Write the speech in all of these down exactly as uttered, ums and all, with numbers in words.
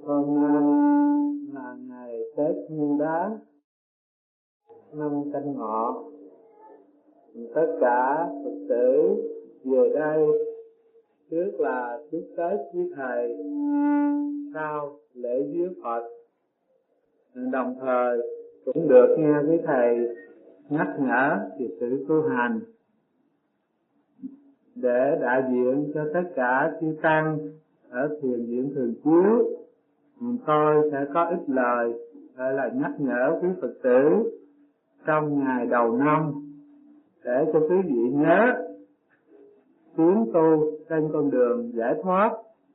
Hôm nay là ngày Tết Nguyên Đán năm Canh Ngọ. Tất cả Phật tử về đây trước là chúc Tết với Thầy, sau lễ viếng Phật, đồng thời cũng được nghe với Thầy nhắc nhở về sự tu hành để đại diện cho tất cả chư tăng ở thiền viện Thường Chiếu. Tôi sẽ có ít lời gọi là nhắc nhở quý Phật tử trong ngày đầu năm để cho quý vị nhớ tiến tu trên con đường giải thoát.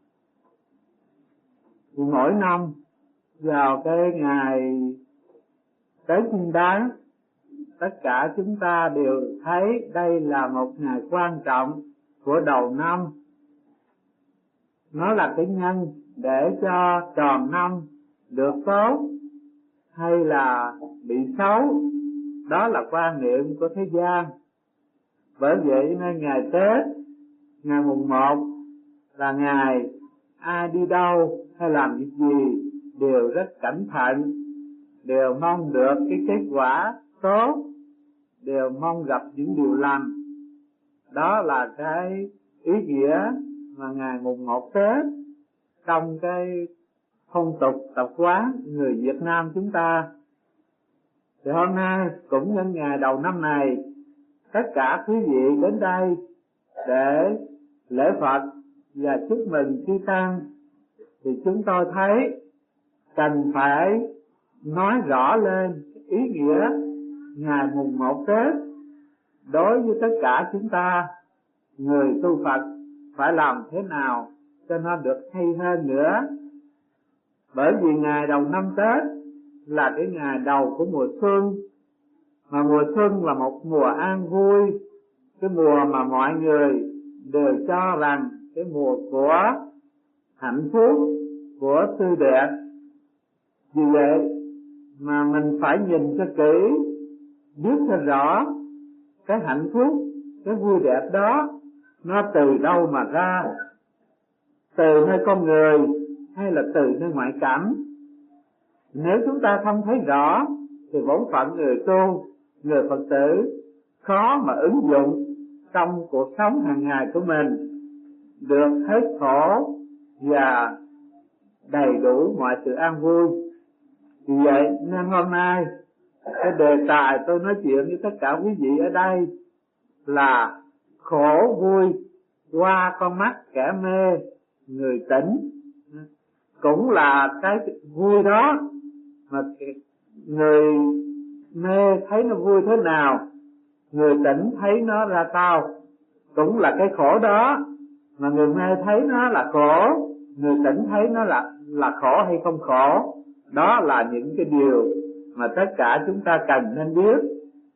Thì mỗi năm vào cái ngày Tết Nguyên Đán, tất cả chúng ta đều thấy đây là một ngày quan trọng của đầu năm. Nó là cái nhân để cho tròn năm được tốt hay là bị xấu, đó là quan niệm của thế gian. Bởi vậy nên ngày Tết, ngày mùng một là ngày ai đi đâu hay làm việc gì đều rất cẩn thận, đều mong được cái kết quả tốt, đều mong gặp những điều lành. Đó là cái ý nghĩa mà ngày mùng một Tết trong cái phong tục tập quán người Việt Nam chúng ta. Thì hôm nay cũng nhân ngày đầu năm này, tất cả quý vị đến đây để lễ Phật và chúc mừng chư tăng, thì chúng tôi thấy cần phải nói rõ lên ý nghĩa ngày mùng một Tết đối với tất cả chúng ta người tu Phật phải làm thế nào cho nó được hay hơn nữa. Bởi vì ngày đầu năm Tết là cái ngày đầu của mùa xuân, mà mùa xuân là một mùa an vui, cái mùa mà mọi người đều cho rằng cái mùa của hạnh phúc, của tươi đẹp. Vì vậy mà mình phải nhìn cho kỹ, biết cho rõ cái hạnh phúc, cái vui đẹp đó nó từ đâu mà ra, từ nơi con người hay là từ nơi ngoại cảnh. Nếu chúng ta không thấy rõ thì bổn phận người tu, người Phật tử khó mà ứng dụng trong cuộc sống hàng ngày của mình được hết khổ và đầy đủ mọi sự an vui. Vì vậy nên hôm nay cái đề tài tôi nói chuyện với tất cả quý vị ở đây là khổ vui qua con mắt kẻ mê người tỉnh. Cũng là cái vui đó mà người mê thấy nó vui thế nào, người tỉnh thấy nó ra sao. Cũng là cái khổ đó mà người mê thấy nó là khổ, người tỉnh thấy nó là là khổ hay không khổ. Đó là những cái điều mà tất cả chúng ta cần nên biết.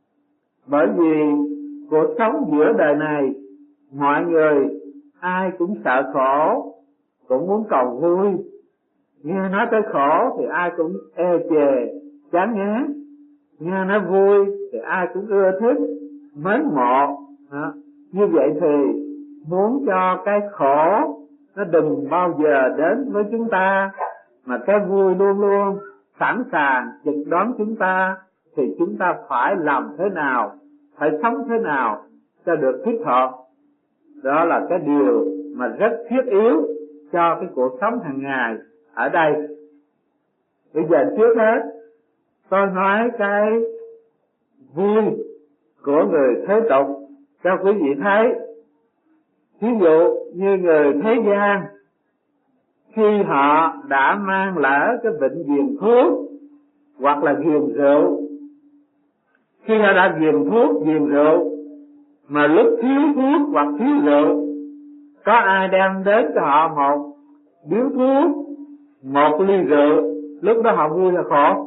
Bởi vì cuộc sống giữa đời này, mọi người ai cũng sợ khổ, cũng muốn cầu vui. Nghe nói tới khổ thì ai cũng e chề, chán ngán. Nghe nói vui thì ai cũng ưa thích, mến mộ. Đó. Như vậy thì muốn cho cái khổ nó đừng bao giờ đến với chúng ta, mà cái vui luôn luôn sẵn sàng chực đón chúng ta, thì chúng ta phải làm thế nào, phải sống thế nào cho được thích hợp. Đó là cái điều mà rất thiết yếu cho cái cuộc sống hàng ngày ở đây. Bây giờ trước hết tôi nói cái vui của người thế tục cho quý vị thấy. Ví dụ như người thế gian, khi họ đã mang lỡ cái bệnh ghiền thuốc hoặc là ghiền rượu, khi họ đã ghiền thuốc, ghiền rượu, mà lúc thiếu thuốc hoặc thiếu rượu, có ai đem đến cho họ một điếu thuốc, một ly rượu, lúc đó họ vui hay khổ?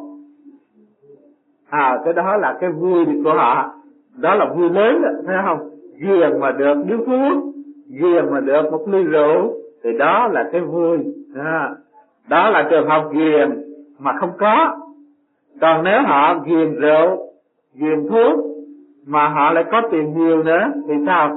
À, cái đó là cái vui của họ, đó là vui lớn đó, thấy không? Ghiền mà được điếu thuốc, ghiền mà được một ly rượu, thì đó là cái vui. Đó, đó là trường hợp ghiền mà không có. Còn nếu họ ghiền rượu, ghiền thuốc mà họ lại có tiền nhiều nữa thì sao?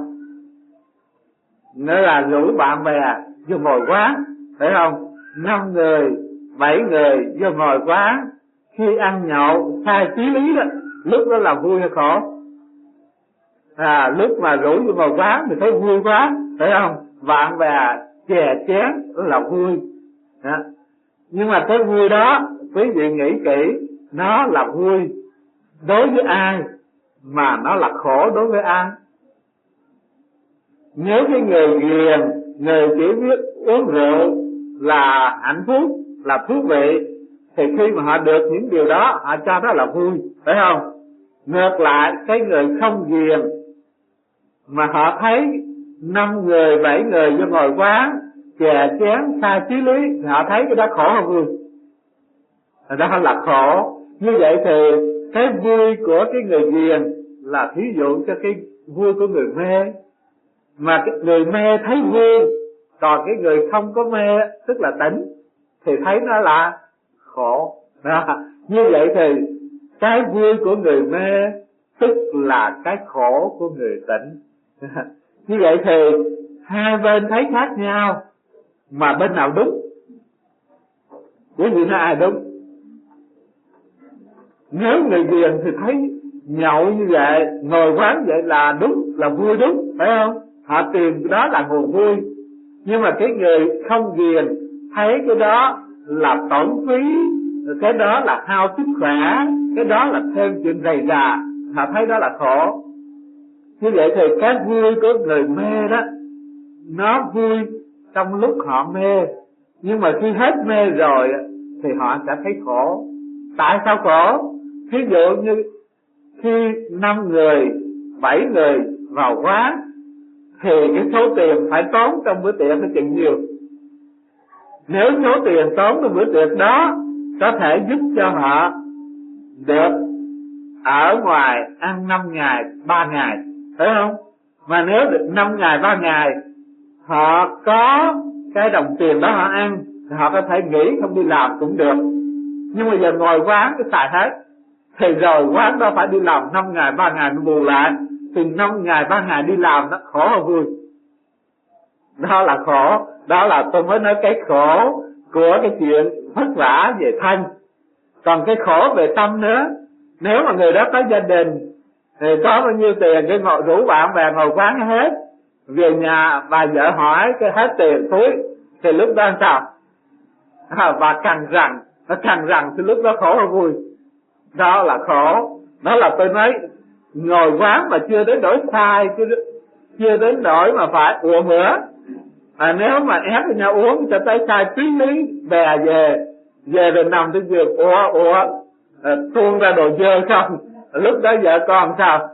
Nữa là rủ bạn bè vô ngồi quán, phải không? Năm người bảy người vô ngồi quán, khi ăn nhậu sai trí lý đó, lúc đó là vui hay khổ? À, lúc mà rủ vô ngồi quán thì thấy vui quá, phải không? Bạn bè chè chén là vui đó. Nhưng mà cái vui đó quý vị nghĩ kỹ, nó là vui đối với ai mà nó là khổ đối với ai? Nếu cái người ghiền, người chỉ biết uống rượu là hạnh phúc, là thú vị, thì khi mà họ được những điều đó họ cho đó là vui, phải không? Ngược lại cái người không ghiền mà họ thấy năm người bảy người vô ngồi quán chè chén sai trí lý thì họ thấy cái đó khổ hơn vui, đó là khổ. Như vậy thì cái vui của cái người ghiền là thí dụ cho cái vui của người mê, mà cái người mê thấy vui, còn cái người không có mê tức là tỉnh thì thấy nó là khổ đó. Như vậy thì cái vui của người mê tức là cái khổ của người tỉnh. Như vậy thì hai bên thấy khác nhau, mà bên nào đúng? Quý vị nói ai đúng? Nếu người ghiền thì thấy nhậu như vậy, ngồi quán vậy là đúng, là vui đúng, phải không? Họ tìm đó là nguồn vui. Nhưng mà cái người không ghiền thấy cái đó là tổn phí, cái đó là hao sức khỏe, cái đó là thêm chuyện rầy rà, họ thấy đó là khổ. Như vậy thì cái vui của người mê đó, nó vui trong lúc họ mê, nhưng mà khi hết mê rồi thì họ sẽ thấy khổ. Tại sao khổ? Ví dụ như khi năm người, bảy người vào quán thì cái số tiền phải tốn trong bữa tiệc nó chừng nhiều. Nếu số tiền tốn trong bữa tiệc đó có thể giúp cho họ được ở ngoài ăn năm ngày, ba ngày, phải không? Mà nếu được năm ngày, ba ngày họ có cái đồng tiền đó họ ăn thì họ có thể nghỉ không đi làm cũng được. Nhưng mà giờ ngồi quán cái xài hết, thì rồi quán đó phải đi làm năm ngày, ba ngày nó bù lại, thì năm ngày, ba ngày đi làm nó khổ hơn vui. Đó là khổ, đó là tôi mới nói cái khổ của cái chuyện vất vả về thân. Còn cái khổ về tâm nữa, nếu mà người đó có gia đình thì có bao nhiêu tiền cái ngồi rủ bạn bè ngồi quán hết, về nhà bà vợ hỏi cái hết tiền túi thì lúc đó sao? À, bà cằn rằng, nó cằn rằng thì lúc đó khổ hơn vui. Đó là khổ. Đó là tôi nói ngồi quán mà chưa đến nỗi sai, chưa đến nỗi mà phải ủa bữa. À, nếu mà ép với nhau uống cho tới sai trí lý, bè về về rồi nằm trên giường ủa ủa à, tuôn ra đồ dơ không, lúc đó vợ con sao?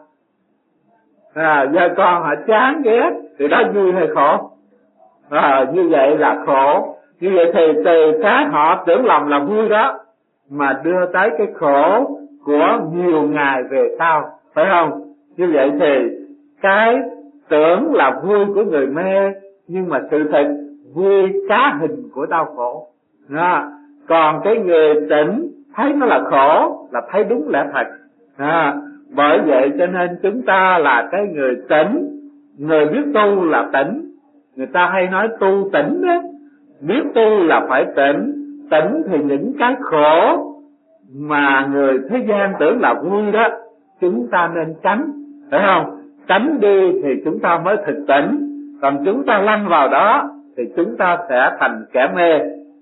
À, vợ con họ chán ghét thì đó vui hay khổ? À, như vậy là khổ. Như vậy thì từ cái họ tưởng lầm là vui đó mà đưa tới cái khổ của nhiều ngày về sau, phải không? Như vậy thì cái tưởng là vui của người mê, nhưng mà sự thật vui cá hình của đau khổ đó. Còn cái người tỉnh thấy nó là khổ là thấy đúng lẽ thật đó. Bởi vậy cho nên chúng ta là cái người tỉnh, người biết tu là tỉnh. Người ta hay nói tu tỉnh đó, biết tu là phải tỉnh. Tỉnh thì những cái khổ mà người thế gian tưởng là vui đó chúng ta nên tránh, phải không? Tránh đi thì chúng ta mới thực tỉnh. Còn chúng ta lăn vào đó thì chúng ta sẽ thành kẻ mê.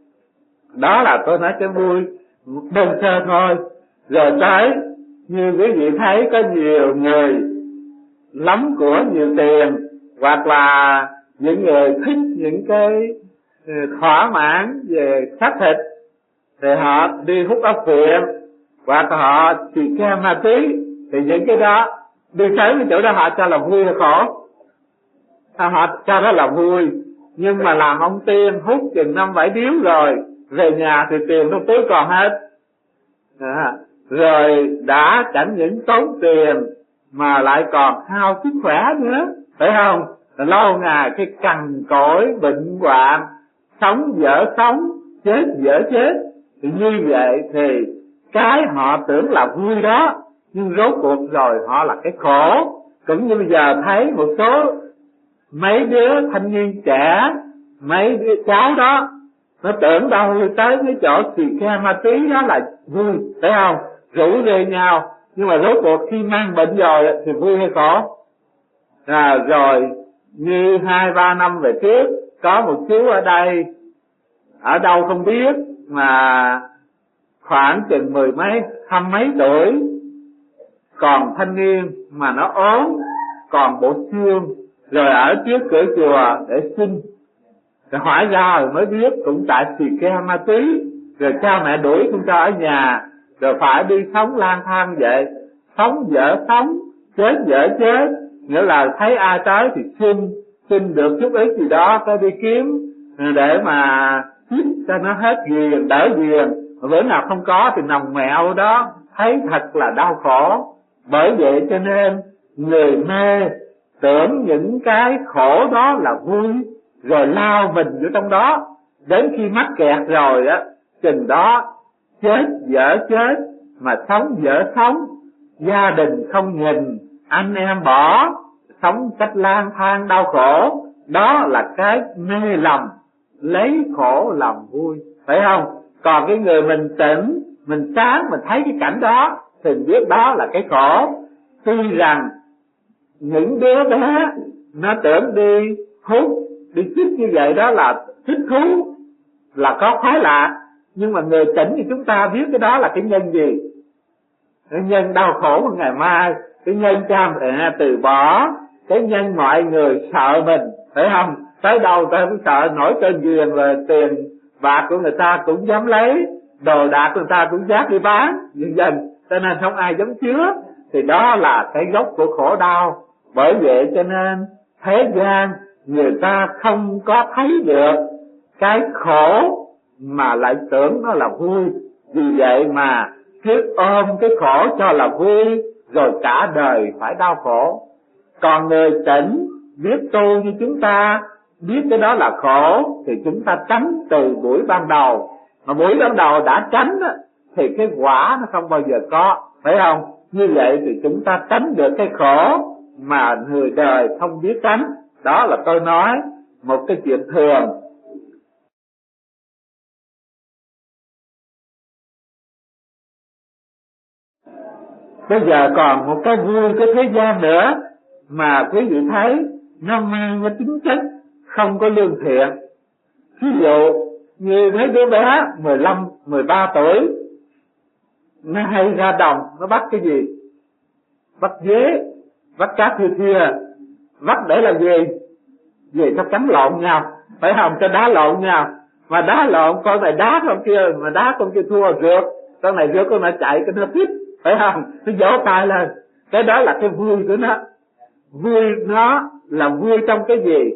Đó là tôi nói cái vui đơn sơ thôi. Rồi tới như quý vị thấy có nhiều người lắm của nhiều tiền, hoặc là những người thích những cái thỏa mãn về xác thịt thì họ đi hút ốc phiện, hoặc họ xì ke ma túy, thì những cái đó đi tới cái chỗ đó họ cho là vui hay khổ? À, họ cho đó là vui. Nhưng mà làm ông tiên hút chừng năm bảy điếu rồi về nhà thì tiền trong túi còn hết à, rồi đã chẳng những tốn tiền mà lại còn hao sức khỏe nữa, phải không? Lâu ngày cái cằn cỗi bệnh hoạn, sống dở sống, chết dở chết. Thì như vậy thì cái họ tưởng là vui đó, nhưng rốt cuộc rồi họ là cái khổ. Cũng như bây giờ thấy một số mấy đứa thanh niên trẻ, mấy đứa cháu đó Nó tưởng đâu tới cái chỗ xì ke ma túy đó là vui, thấy không? Rủ rê nhau, nhưng mà rốt cuộc khi mang bệnh rồi thì vui hay khổ? À, rồi như hai ba năm về trước có một chú ở đây, ở đâu không biết, mà khoảng chừng mười mấy, hai mấy tuổi, còn thanh niên mà nó ốm, còn bộ xương, rồi ở trước cửa chùa để xin. Rồi hỏi ra rồi mới biết cũng tại xì ke ma túy, rồi cha mẹ đuổi không cho ở nhà, rồi phải đi sống lang thang vậy, sống dở sống, chết dở chết, nghĩa là thấy ai tới thì xin, xin được chút ít gì đó, có đi kiếm để mà giúp cho nó hết ghiền, đỡ ghiền, bữa nào không có thì nằm mẹo đó, thấy thật là đau khổ. Bởi vậy cho nên người mê tưởng những cái khổ đó là vui, rồi lao mình vô trong đó, đến khi mắc kẹt rồi á, chừng đó chết dở chết, mà sống dở sống, gia đình không nhìn, anh em bỏ, sống cách lang thang đau khổ. Đó là cái mê lầm, lấy khổ làm vui, phải không? Còn cái người mình tỉnh, mình sáng, mình thấy cái cảnh đó thì biết đó là cái khổ. Tuy rằng những đứa bé nó tưởng đi hút, đi chích như vậy đó là thích thú, là có khoái lạc, nhưng mà người tỉnh thì chúng ta biết cái đó là cái nhân gì? Cái nhân đau khổ của ngày mai, cái nhân cha mẹ từ bỏ, cái nhân mọi người sợ mình, phải không? Tới đâu ta cũng sợ nổi cơn ghiền, rồi tiền bạc của người ta cũng dám lấy, đồ đạc của người ta cũng dám đi bán, dần dần, cho nên không ai dám chứa. Thì đó là cái gốc của khổ đau. Bởi vậy cho nên thế gian người ta không có thấy được cái khổ mà lại tưởng nó là vui. Vì vậy mà cứ ôm cái khổ cho là vui, rồi cả đời phải đau khổ. Còn người tỉnh biết tu như chúng ta, biết cái đó là khổ, thì chúng ta tránh từ buổi ban đầu. Mà buổi ban đầu đã tránh thì cái quả nó không bao giờ có, phải không? Như vậy thì chúng ta tránh được cái khổ mà người đời không biết tránh. Đó là tôi nói một cái chuyện thường. Bây giờ còn một cái vui của thế gian nữa mà quý vị thấy nó mang cái tính chất không có lương thiện. Ví dụ như mấy đứa bé mười lăm, mười ba tuổi, nó hay ra đồng, nó bắt cái gì? Bắt dế, bắt cá thưa thưa. Bắt để làm gì? Về cho cắn lộn nhau, phải không? Cho đá lộn nhau. Mà đá lộn, con này đá con kia, mà đá con kia thua rượt, con này rượt, con này chạy, cái nó thích, phải không? Nó vỗ tay lên. Cái đó là cái vui của nó. Vui nó là vui trong cái gì?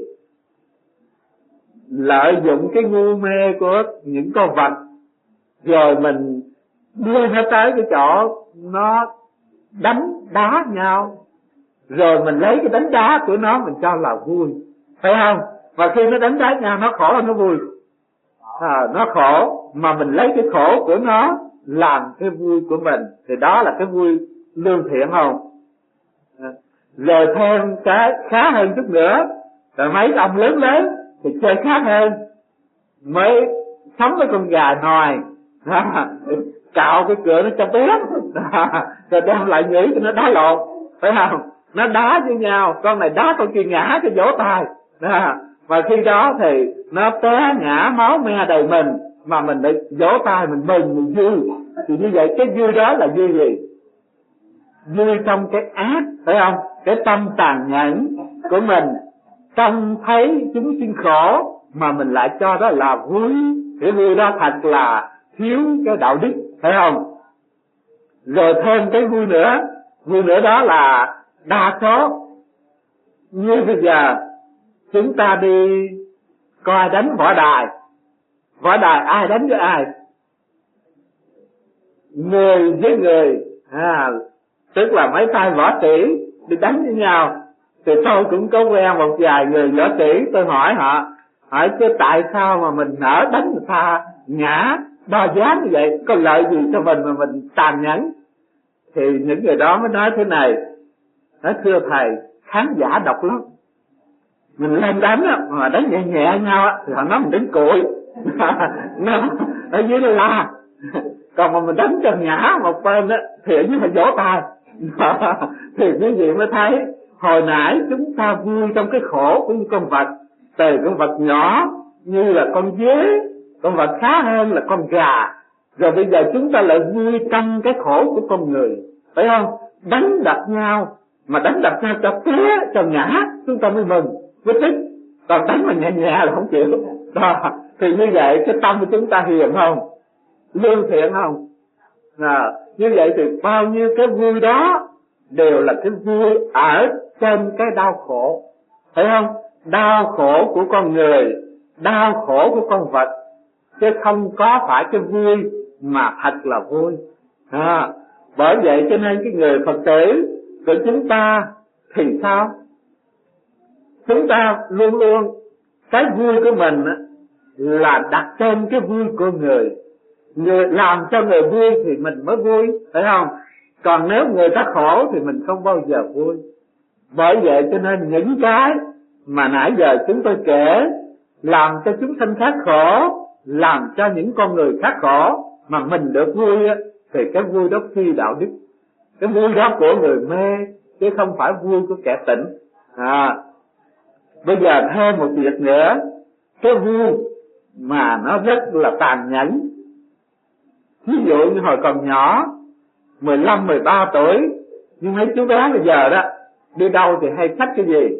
Lợi dụng cái ngu mê của những con vật, rồi mình đưa nó tới cái chỗ nó đánh đá nhau, rồi mình lấy cái đánh đá của nó mình cho là vui, phải không? Và khi nó đánh đá nhau nó khổ hay nó vui? À, nó khổ, mà mình lấy cái khổ của nó làm cái vui của mình, thì đó là cái vui lương thiện không? À, rồi thêm cái khá hơn chút nữa, rồi mấy ông lớn lớn thì chơi khác hơn, mới sống với con gà nòi, cạo cái cửa nó cho bé, rồi đem lại nhảy cho nó đá lộn, phải không? Nó đá với nhau, con này đá con kia ngã cho vỗ tay, và khi đó thì nó té ngã máu me đầy mình, mà mình lại vỗ tay mình mừng mình vui. Thì như vậy cái vui đó là vui gì? Vui trong cái ác, phải không? Cái tâm tàn nhẫn của mình, trông thấy chúng sinh khổ mà mình lại cho đó là vui. Cái vui đó thật là thiếu cái đạo đức, phải không? Rồi thêm cái vui nữa, vui nữa đó là đa số. Như bây giờ chúng ta đi coi đánh võ đài, võ đài ai đánh với ai? Người với người, à, tức là mấy tay võ sĩ đi đánh với nhau. Thì tôi cũng có quen một vài người võ sĩ, tôi hỏi họ, hỏi chứ tại sao mà mình nỡ đánh người ta ngã đo dáng như vậy, có lợi gì cho mình mà mình tàn nhẫn? Thì những người đó mới nói thế này, nói thưa thầy, khán giả độc lắm, mình lên đánh á, mà đánh nhẹ nhẹ nhau á, thì họ nói mình đánh cùi, Nó ở dưới nó la. Còn mà mình đánh cho ngã một bên á thì ở dưới phải vỗ tay. Thì quý vị mới thấy hồi nãy chúng ta vui trong cái khổ của những con vật, từ con vật nhỏ như là con dế, con vật khá hơn là con gà, rồi bây giờ chúng ta lại vui trong cái khổ của con người, phải không? Đánh đập nhau, mà đánh đập nhau cho té cho ngã chúng ta mới mừng mới thích, còn đánh mà nhẹ nhẹ là không chịu. Đó, thì như vậy cái tâm của chúng ta hiền không, lương thiện không? À, như vậy thì bao nhiêu cái vui đó đều là cái vui ở trên cái đau khổ, phải không? Đau khổ của con người, đau khổ của con vật, chứ không có phải cái vui mà thật là vui. À, bởi vậy cho nên cái người Phật tử của chúng ta thì sao? Chúng ta luôn luôn cái vui của mình là đặt trên cái vui của người. Người làm cho người vui thì mình mới vui, phải không? Còn nếu người ta khổ thì mình không bao giờ vui. Bởi vậy cho nên những cái mà nãy giờ chúng tôi kể làm cho chúng sanh khác khổ, làm cho những con người khác khổ mà mình được vui thì cái vui đó phi đạo đức. Cái vui đó của người mê chứ không phải vui của kẻ tỉnh. À, bây giờ thêm một việc nữa, cái vui mà nó rất là tàn nhẫn. Ví dụ như hồi còn nhỏ mười lăm, mười ba tuổi, nhưng mấy chú bé bây giờ đó đi đâu thì hay xách cái gì?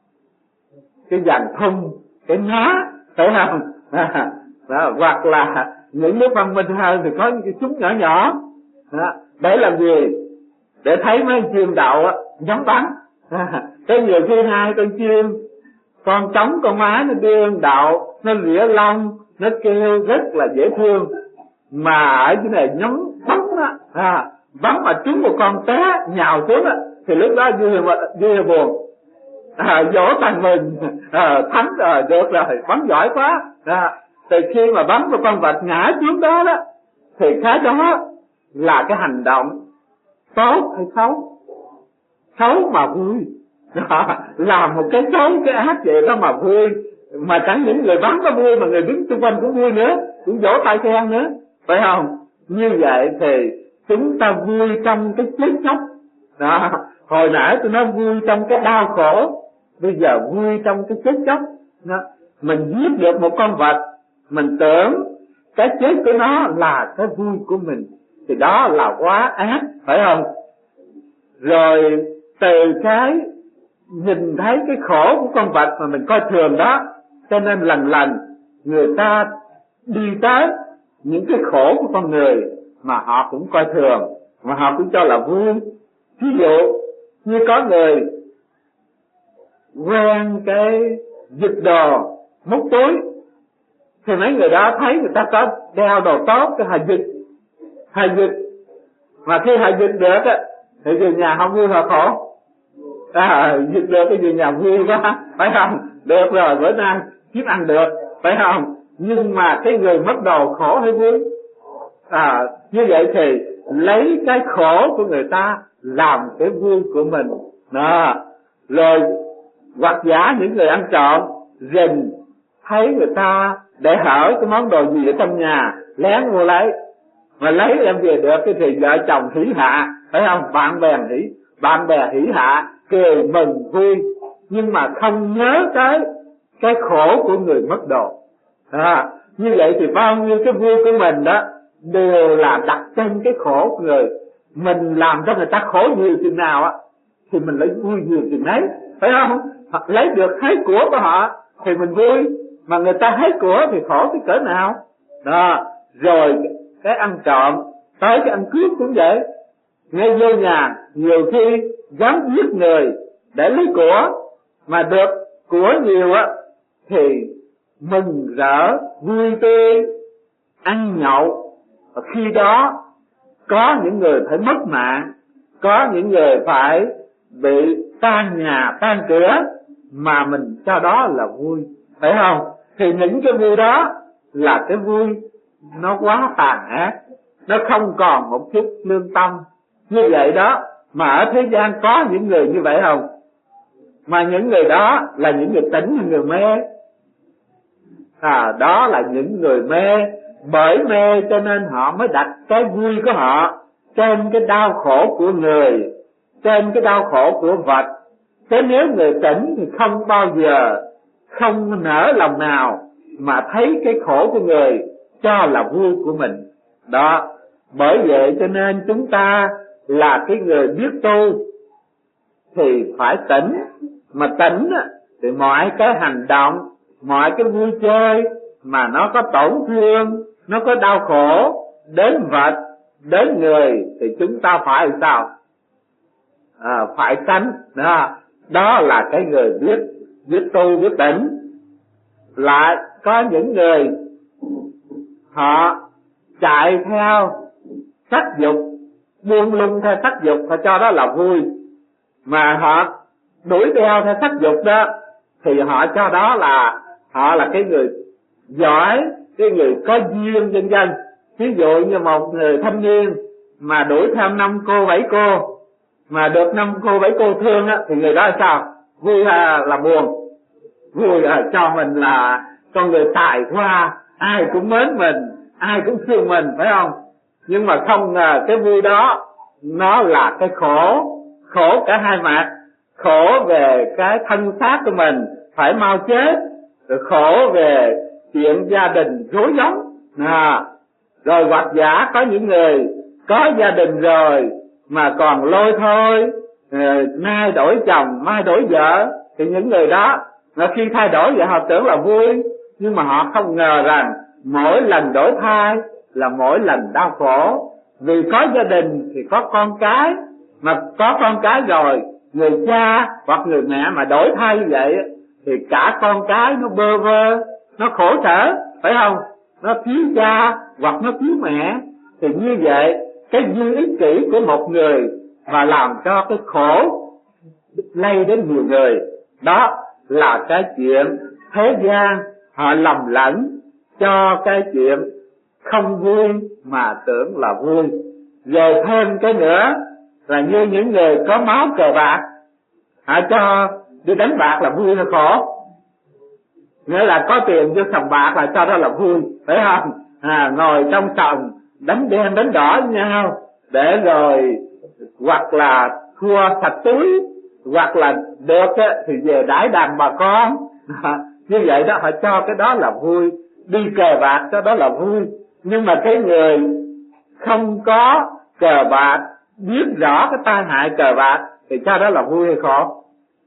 Cái dàn thun, cái ná, phải không? À, đó, hoặc là những nước văn minh hơn thì có những cái súng nhỏ nhỏ đó, để làm gì? Để thấy mấy chim đậu nhắm bắn. À, cái nhiều khi hai con chim, con trống con má nó đương đậu, nó lỉa lông, nó kêu rất là dễ thương, mà ở dưới này nhắm bắn á, à, bắn mà trúng một con té nhào xuống á, thì lúc đó vui vui buồn, à, vỗ tay mình, à, thắng rồi, được rồi, bắn giỏi quá. À, từ khi mà bắn một con vật ngã xuống đó đó, thì cái đó là cái hành động tốt hay xấu? Xấu mà vui. À, làm một cái xấu cái ác vậy đó mà vui, mà chẳng những người bắn có vui mà người đứng xung quanh cũng vui nữa, cũng vỗ tay khen nữa, phải không? Như vậy thì chúng ta vui trong cái chết chóc đó. Hồi nãy tôi nói vui trong cái đau khổ, bây giờ vui trong cái chết chóc đó. Mình giết được một con vật, mình tưởng cái chết của nó là cái vui của mình, thì đó là quá ác, phải không? Rồi từ cái nhìn thấy cái khổ của con vật mà mình coi thường đó, cho nên lần lần người ta đi tới những cái khổ của con người mà họ cũng coi thường, mà họ cũng cho là vui. Ví dụ như có người quen cái giật đồ móc túi, thì mấy người đó thấy người ta có đeo đồ tốt, cái họ giật, họ giật, mà khi họ giật được á thì về nhà họ vui họ khổ. À, giật được cái về nhà vui quá, phải không? Được rồi, bữa nay kiếm ăn được, phải không? Nhưng mà cái người mất đồ khổ hay vui? À, như vậy thì lấy cái khổ của người ta làm cái vui của mình. Đó. Rồi hoặc giả những người ăn trộm rình thấy người ta để hở cái món đồ gì ở trong nhà, lén mua lấy, mà lấy em về được cái thì vợ chồng hỉ hạ, phải không? Bạn bè hỉ, bạn bè hỉ hạ, cười mừng vui, nhưng mà không nhớ tới cái khổ của người mất đồ. À, như vậy thì bao nhiêu cái vui của mình đó đều là đặt trên cái khổ của người. Mình làm cho người ta khổ nhiều chừng nào á thì mình lấy vui nhiều chừng ấy, phải không? Hoặc lấy được hết của của họ thì mình vui, mà người ta hết của thì khổ cái cỡ nào. Đó. Rồi cái ăn trộm tới cái ăn cướp cũng vậy, ngay vô nhà nhiều khi dám giết người để lấy của, mà được của nhiều á thì mừng rỡ vui tươi ăn nhậu. Và khi đó có những người phải mất mạng, có những người phải bị tan nhà tan cửa, mà mình cho đó là vui, phải không? Thì những cái vui đó là cái vui nó quá tàn ác, nó không còn một chút lương tâm. Như vậy đó, mà ở thế gian có những người như vậy không? Mà những người đó là những người tỉnh, những người mê. À, đó là những người mê. Bởi mê cho nên họ mới đặt cái vui của họ trên cái đau khổ của người, trên cái đau khổ của vật. Thế nếu người tỉnh thì không bao giờ, không nỡ lòng nào mà thấy cái khổ của người cho là vui của mình. Đó, bởi vậy cho nên chúng ta là cái người biết tu thì phải tỉnh. Mà tỉnh thì mọi cái hành động, mọi cái vui chơi mà nó có tổn thương, nó có đau khổ đến vật, đến người thì chúng ta phải sao? À, phải tránh. Đó, đó là cái người biết, biết tu, biết tỉnh. Lại có những người họ chạy theo sắc dục, buông lung theo sắc dục, họ cho đó là vui. Mà họ đuổi theo theo sắc dục đó thì họ cho đó là họ là cái người giỏi, cái người có duyên vân vân. Ví dụ như một người thanh niên mà đuổi theo năm cô bảy cô mà được năm cô bảy cô thương á, thì người đó là sao? Vui hay là buồn? Vui là cho mình là con người tài hoa, ai cũng mến mình, ai cũng thương mình, phải không? Nhưng mà không ngờ cái vui đó nó là cái khổ, khổ cả hai mặt. Khổ về cái thân xác của mình phải mau chết, rồi khổ về chuyện gia đình rối rắm. À, rồi hoặc giả có những người có gia đình rồi mà còn lôi thôi, nay đổi chồng mai đổi vợ, thì những người đó là khi thay đổi vậy họ tưởng là vui, nhưng mà họ không ngờ rằng mỗi lần đổi thay là mỗi lần đau khổ. Vì có gia đình thì có con cái, mà có con cái rồi người cha hoặc người mẹ mà đổi thay như vậy thì cả con cái nó bơ vơ, nó khổ sở, phải không? Nó thiếu cha hoặc nó thiếu mẹ, thì như vậy cái duyên ích kỷ của một người mà làm cho cái khổ lây đến nhiều người. Đó là cái chuyện thế gian họ lầm lẫn cho cái chuyện không vui mà tưởng là vui. Rồi thêm cái nữa là như những người có máu cờ bạc, họ cho đi đánh bạc là vui hay khổ? Nghĩa là có tiền cho sòng bạc là cho đó là vui, phải không? À, ngồi trong sòng đánh đen đánh đỏ với nhau, để rồi hoặc là thua sạch túi, hoặc là được thì về đãi đàn bà con. À, như vậy đó, họ cho cái đó là vui, đi cờ bạc cho đó là vui. Nhưng mà cái người không có cờ bạc, biết rõ cái tai hại cờ bạc thì cho đó là vui hay khổ?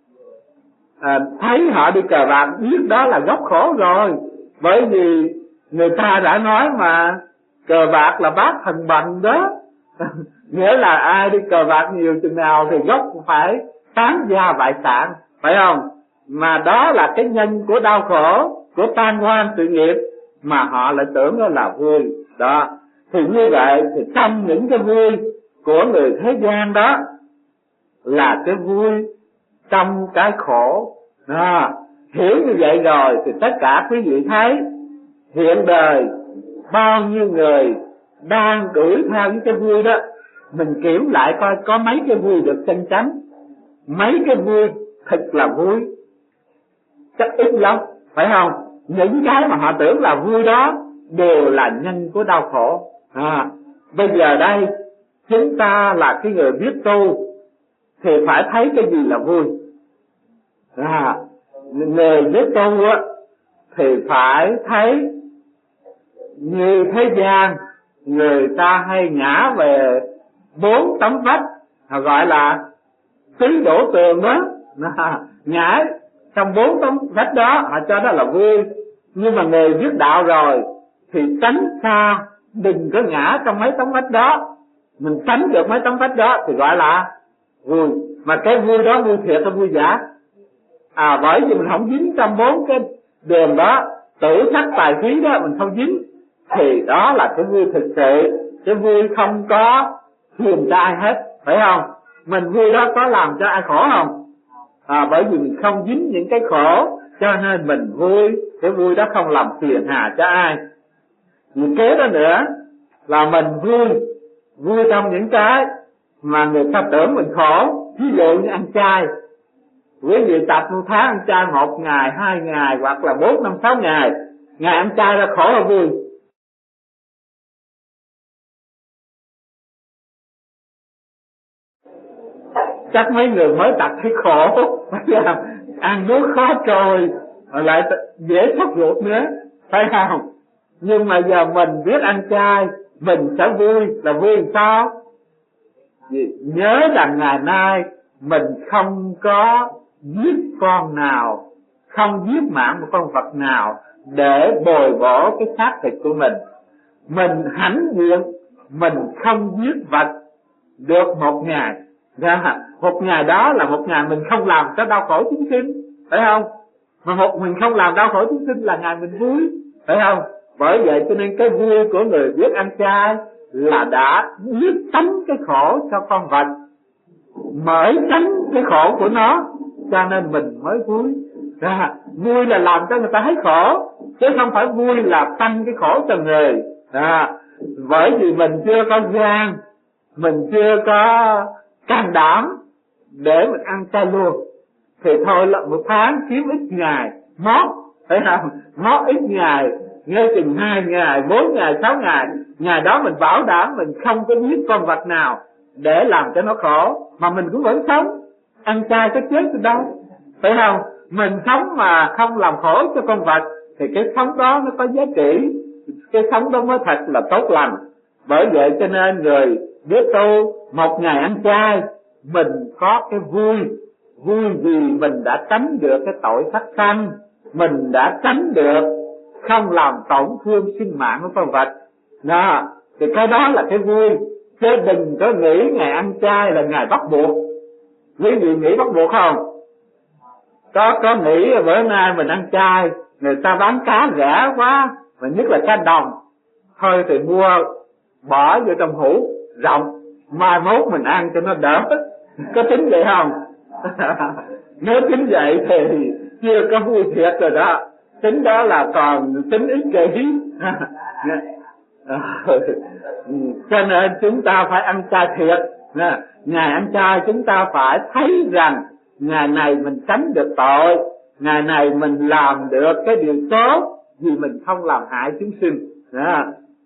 À, thấy họ đi cờ bạc biết đó là gốc khổ rồi. Bởi vì người ta đã nói mà, cờ bạc là bát thần bằng đó. Nghĩa là ai đi cờ bạc nhiều chừng nào thì gốc phải tán gia bại sản, phải không? Mà đó là cái nhân của đau khổ, của tan hoan sự nghiệp, mà họ lại tưởng đó là vui. Đó, thì như vậy thì trong những cái vui của người thế gian đó là cái vui trong cái khổ. Đó, hiểu như vậy rồi thì tất cả quý vị thấy hiện đời bao nhiêu người đang đuổi theo những cái vui đó. Mình kiểm lại coi có mấy cái vui được chân chánh, mấy cái vui thật là vui, chắc ít lắm, phải không? Những cái mà họ tưởng là vui đó đều là nhân của đau khổ. À, bây giờ đây chúng ta là cái người biết tu thì phải thấy cái gì là vui. À, người biết tu á thì phải thấy như thế gian người ta hay ngã về bốn tấm vách, họ gọi là tứ đổ tường đó, ngã trong bốn tấm vách đó, họ cho đó là vui. Nhưng mà người biết đạo rồi thì tránh xa, đừng có ngã trong mấy tấm vách đó. Mình tránh được mấy tấm vách đó thì gọi là vui. Mà cái vui đó vui thiệt hay vui giả? À, bởi vì mình không dính trong bốn cái đường đó, tử sắc tài khí đó mình không dính, thì đó là cái vui thực sự. Cái vui không có phiền cho ai hết, phải không? Mình vui đó có làm cho ai khổ không? À, bởi vì mình không dính những cái khổ cho nên mình vui. Cái vui đó không làm phiền hà cho ai. Những kế đó nữa là mình vui, vui trong những cái mà người ta tưởng mình khổ. Ví dụ như ăn chay, quý vị tập một tháng ăn chay một ngày, hai ngày hoặc là bốn năm sáu ngày Ngày ăn chay là khổ là vui? Chắc mấy người mới tập thấy khổ, ăn nước khó trôi, lại dễ sốt ruột nữa, phải không? Nhưng mà giờ mình biết ăn chay, mình sẽ vui, là vui làm sao? Nhớ rằng ngày nay mình không có giết con nào, không giết mạng một con vật nào để bồi bổ cái xác thịt của mình. Mình hãnh diện mình không giết vật được một ngày. Một ngày đó là một ngày mình không làm cho đau khổ chúng sinh, phải không? Mà một mình không làm đau khổ chúng sinh là ngày mình vui, phải không? Bởi vậy cho nên cái vui của người biết ăn chay là đã biết tránh cái khổ cho con vật, mới tránh cái khổ của nó, cho nên mình mới vui. À, vui là làm cho người ta thấy khổ, chứ không phải vui là tăng cái khổ cho người. À, bởi vì mình chưa có gan, mình chưa có can đảm để mình ăn chay luôn, thì thôi là một tháng kiếm ít ngày mót, phải không? Mót ít ngày, ngay chừng hai ngày, bốn ngày, sáu ngày, ngày đó mình bảo đảm mình không có giết con vật nào để làm cho nó khổ, mà mình cũng vẫn sống. Ăn chay có chết từ đâu, phải không? Mình sống mà không làm khổ cho con vật thì cái sống đó nó có giá trị, cái sống đó mới thật là tốt lành. Bởi vậy cho nên người biết tu một ngày ăn chay, mình có cái vui. Vui vì mình đã tránh được cái tội sát sanh, mình đã tránh được không làm tổn thương sinh mạng của con vật. Đó, thì cái đó là cái vui. Chứ đừng có nghĩ ngày ăn chay là ngày bắt buộc. Quý vị nghĩ bắt buộc không? Có có nghĩ bữa nay mình ăn chay, người ta bán cá rẻ quá, mà nhất là cá đồng, thôi thì mua bỏ vô trong hũ rộng, mai mốt mình ăn cho nó đỡ. Có tính vậy không? Nếu tính vậy thì chưa có vui thiệt rồi đó. Tính đó là còn tính ích kỷ. Cho nên chúng ta phải ăn chay thiệt. Ngày ăn chay chúng ta phải thấy rằng ngày này mình tránh được tội, ngày này mình làm được cái điều tốt vì mình không làm hại chúng sinh. Đó.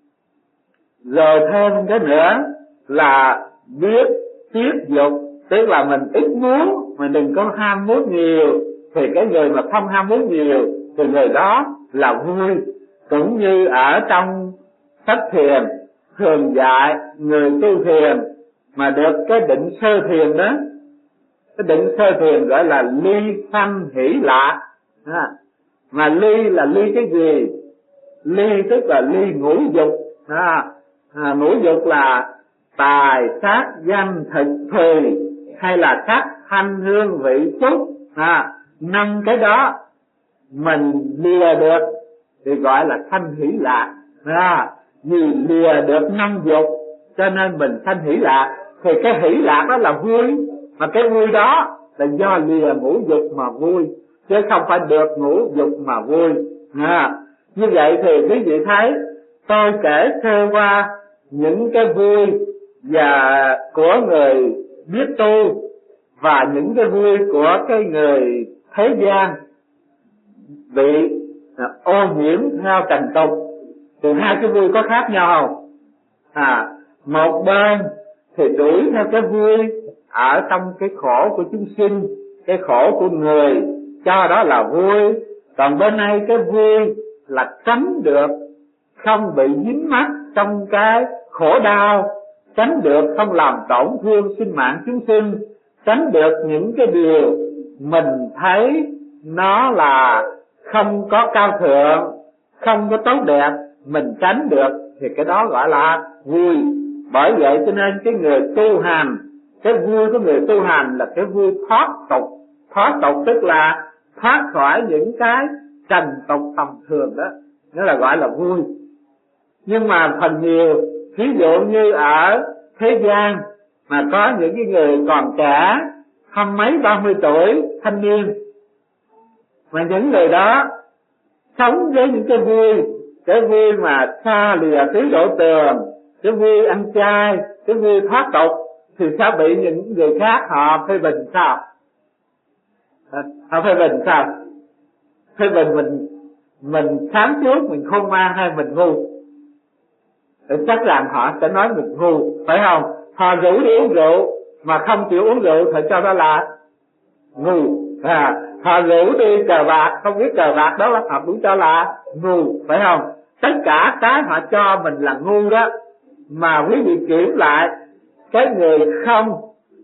Rồi thêm cái nữa là biết tiết dục, tức là mình ít muốn, mình đừng có ham muốn nhiều. Thì cái người mà không ham muốn nhiều thì người đó là vui. Cũng như ở trong sách thiền thường dạy người tu thiền mà được cái định sơ thiền đó, cái định sơ thiền gọi là ly sanh hỷ lạc. À, mà ly là ly cái gì? Ly tức là ly ngũ dục. À, à, ngũ dục là tài, sắc, danh, thực, thùy, hay là sắc, thanh, hương, vị, xúc. À, năm cái đó mình lìa được thì gọi là sanh hỷ lạc. À, vì lìa được năm dục cho nên mình sanh hỷ lạc. Thì cái hỷ lạc đó là vui, mà cái vui đó là do lìa ngũ dục mà vui, chứ không phải được ngũ dục mà vui. À, như vậy thì quý vị thấy tôi kể sơ qua những cái vui và của người biết tu và những cái vui của cái người thế gian bị ô nhiễm theo trần tục. Thì hai cái vui có khác nhau không? À, một bên thì đuổi theo cái vui ở trong cái khổ của chúng sinh, cái khổ của người, cho đó là vui. Còn bên này cái vui là tránh được, không bị dính mắc trong cái khổ đau, tránh được không làm tổn thương sinh mạng chúng sinh, tránh được những cái điều mình thấy nó là không có cao thượng, không có tốt đẹp, mình tránh được thì cái đó gọi là vui. Bởi vậy cho nên cái người tu hành, cái vui của người tu hành là cái vui thoát tục. Thoát tục tức là thoát khỏi những cái trần tục tầm thường đó, nó là gọi là vui. Nhưng mà phần nhiều, ví dụ như ở thế gian mà có những cái người còn trẻ, hai mấy ba mươi tuổi, thanh niên, mà những người đó sống với những cái vui, cái vui mà xa lìa tứ độ tường, cái vui ăn chay, cái vui thoát tục, thì sao bị những người khác họ phê bình sao? Họ phê bình sao? Phê bình mình mình sáng suốt, mình khôn ngoan hay mình ngu? Thì chắc rằng họ sẽ nói mình ngu, phải không? Họ rủ đi uống rượu mà không chịu uống rượu thì cho đó là ngu. À, họ rủ đi cờ bạc, không biết cờ bạc đó là họ cũng cho là ngu, phải không? Tất cả cái họ cho mình là ngu đó. Mà quý vị kiểm lại, cái người không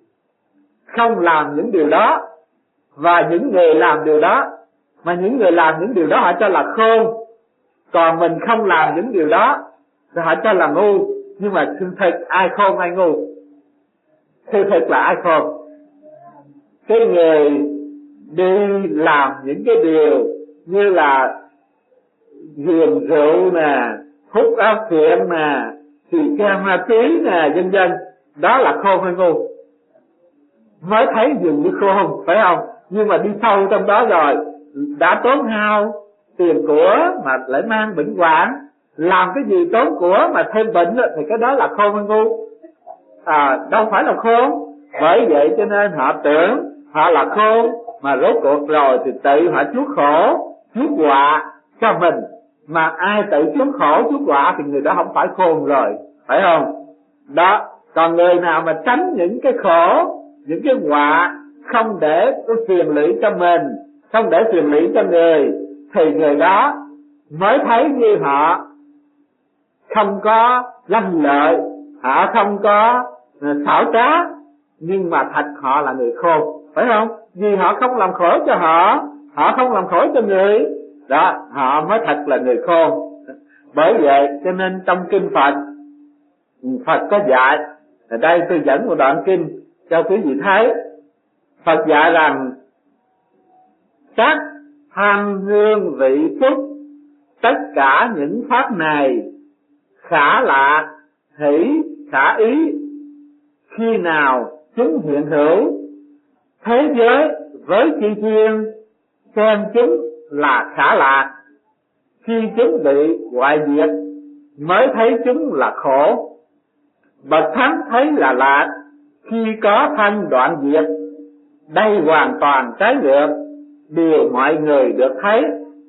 không làm những điều đó và những người làm điều đó, mà những người làm những điều đó họ cho là khôn, còn mình không làm những điều đó thì họ cho là ngu. Nhưng mà sự thật ai khôn ai ngu? Sự thật là ai khôn? Cái người đi làm những cái điều như là ghiền rượu nè, hút áo phiện nè, thì ke ma túy nè, vân vân, đó là khôn hay ngu? Mới thấy dường như khôn, phải không? Nhưng mà đi sâu trong đó rồi, đã tốn hao tiền của mà lại mang bệnh hoạn, làm cái gì tốn của mà thêm bệnh thì cái đó là khôn hay ngu? À, đâu phải là khôn. Bởi vậy cho nên họ tưởng họ là khôn, mà rốt cuộc rồi thì tự họ chuốc khổ, chuốc họa cho mình. Mà ai tự chuốc khổ, chuốc họa thì người đó không phải khôn rồi, phải không? Đó, còn người nào mà tránh những cái khổ, những cái họa, không để cái phiền lụy cho mình, không để phiền lụy cho người, thì người đó mới thấy như họ không có lanh lợi, họ không có xảo trá, nhưng mà thật họ là người khôn, phải không? Vì họ không làm khổ cho họ, họ không làm khổ cho người, đó, họ mới thật là người khôn. Bởi vậy cho nên trong kinh Phật, Phật có dạy, ở đây tôi dẫn một đoạn kinh cho quý vị thấy. Phật dạy rằng các tham hương vị phúc, tất cả những pháp này khả lạ, hỷ, khả ý, khi nào chúng hiện hữu, thế giới với chư thiên xem chúng là khả lạ, khi chúng bị hoại diệt mới thấy chúng là khổ. Bậc thánh thấy là lạ, khi có thân đoạn diệt, đây hoàn toàn trái ngược điều mọi người được thấy.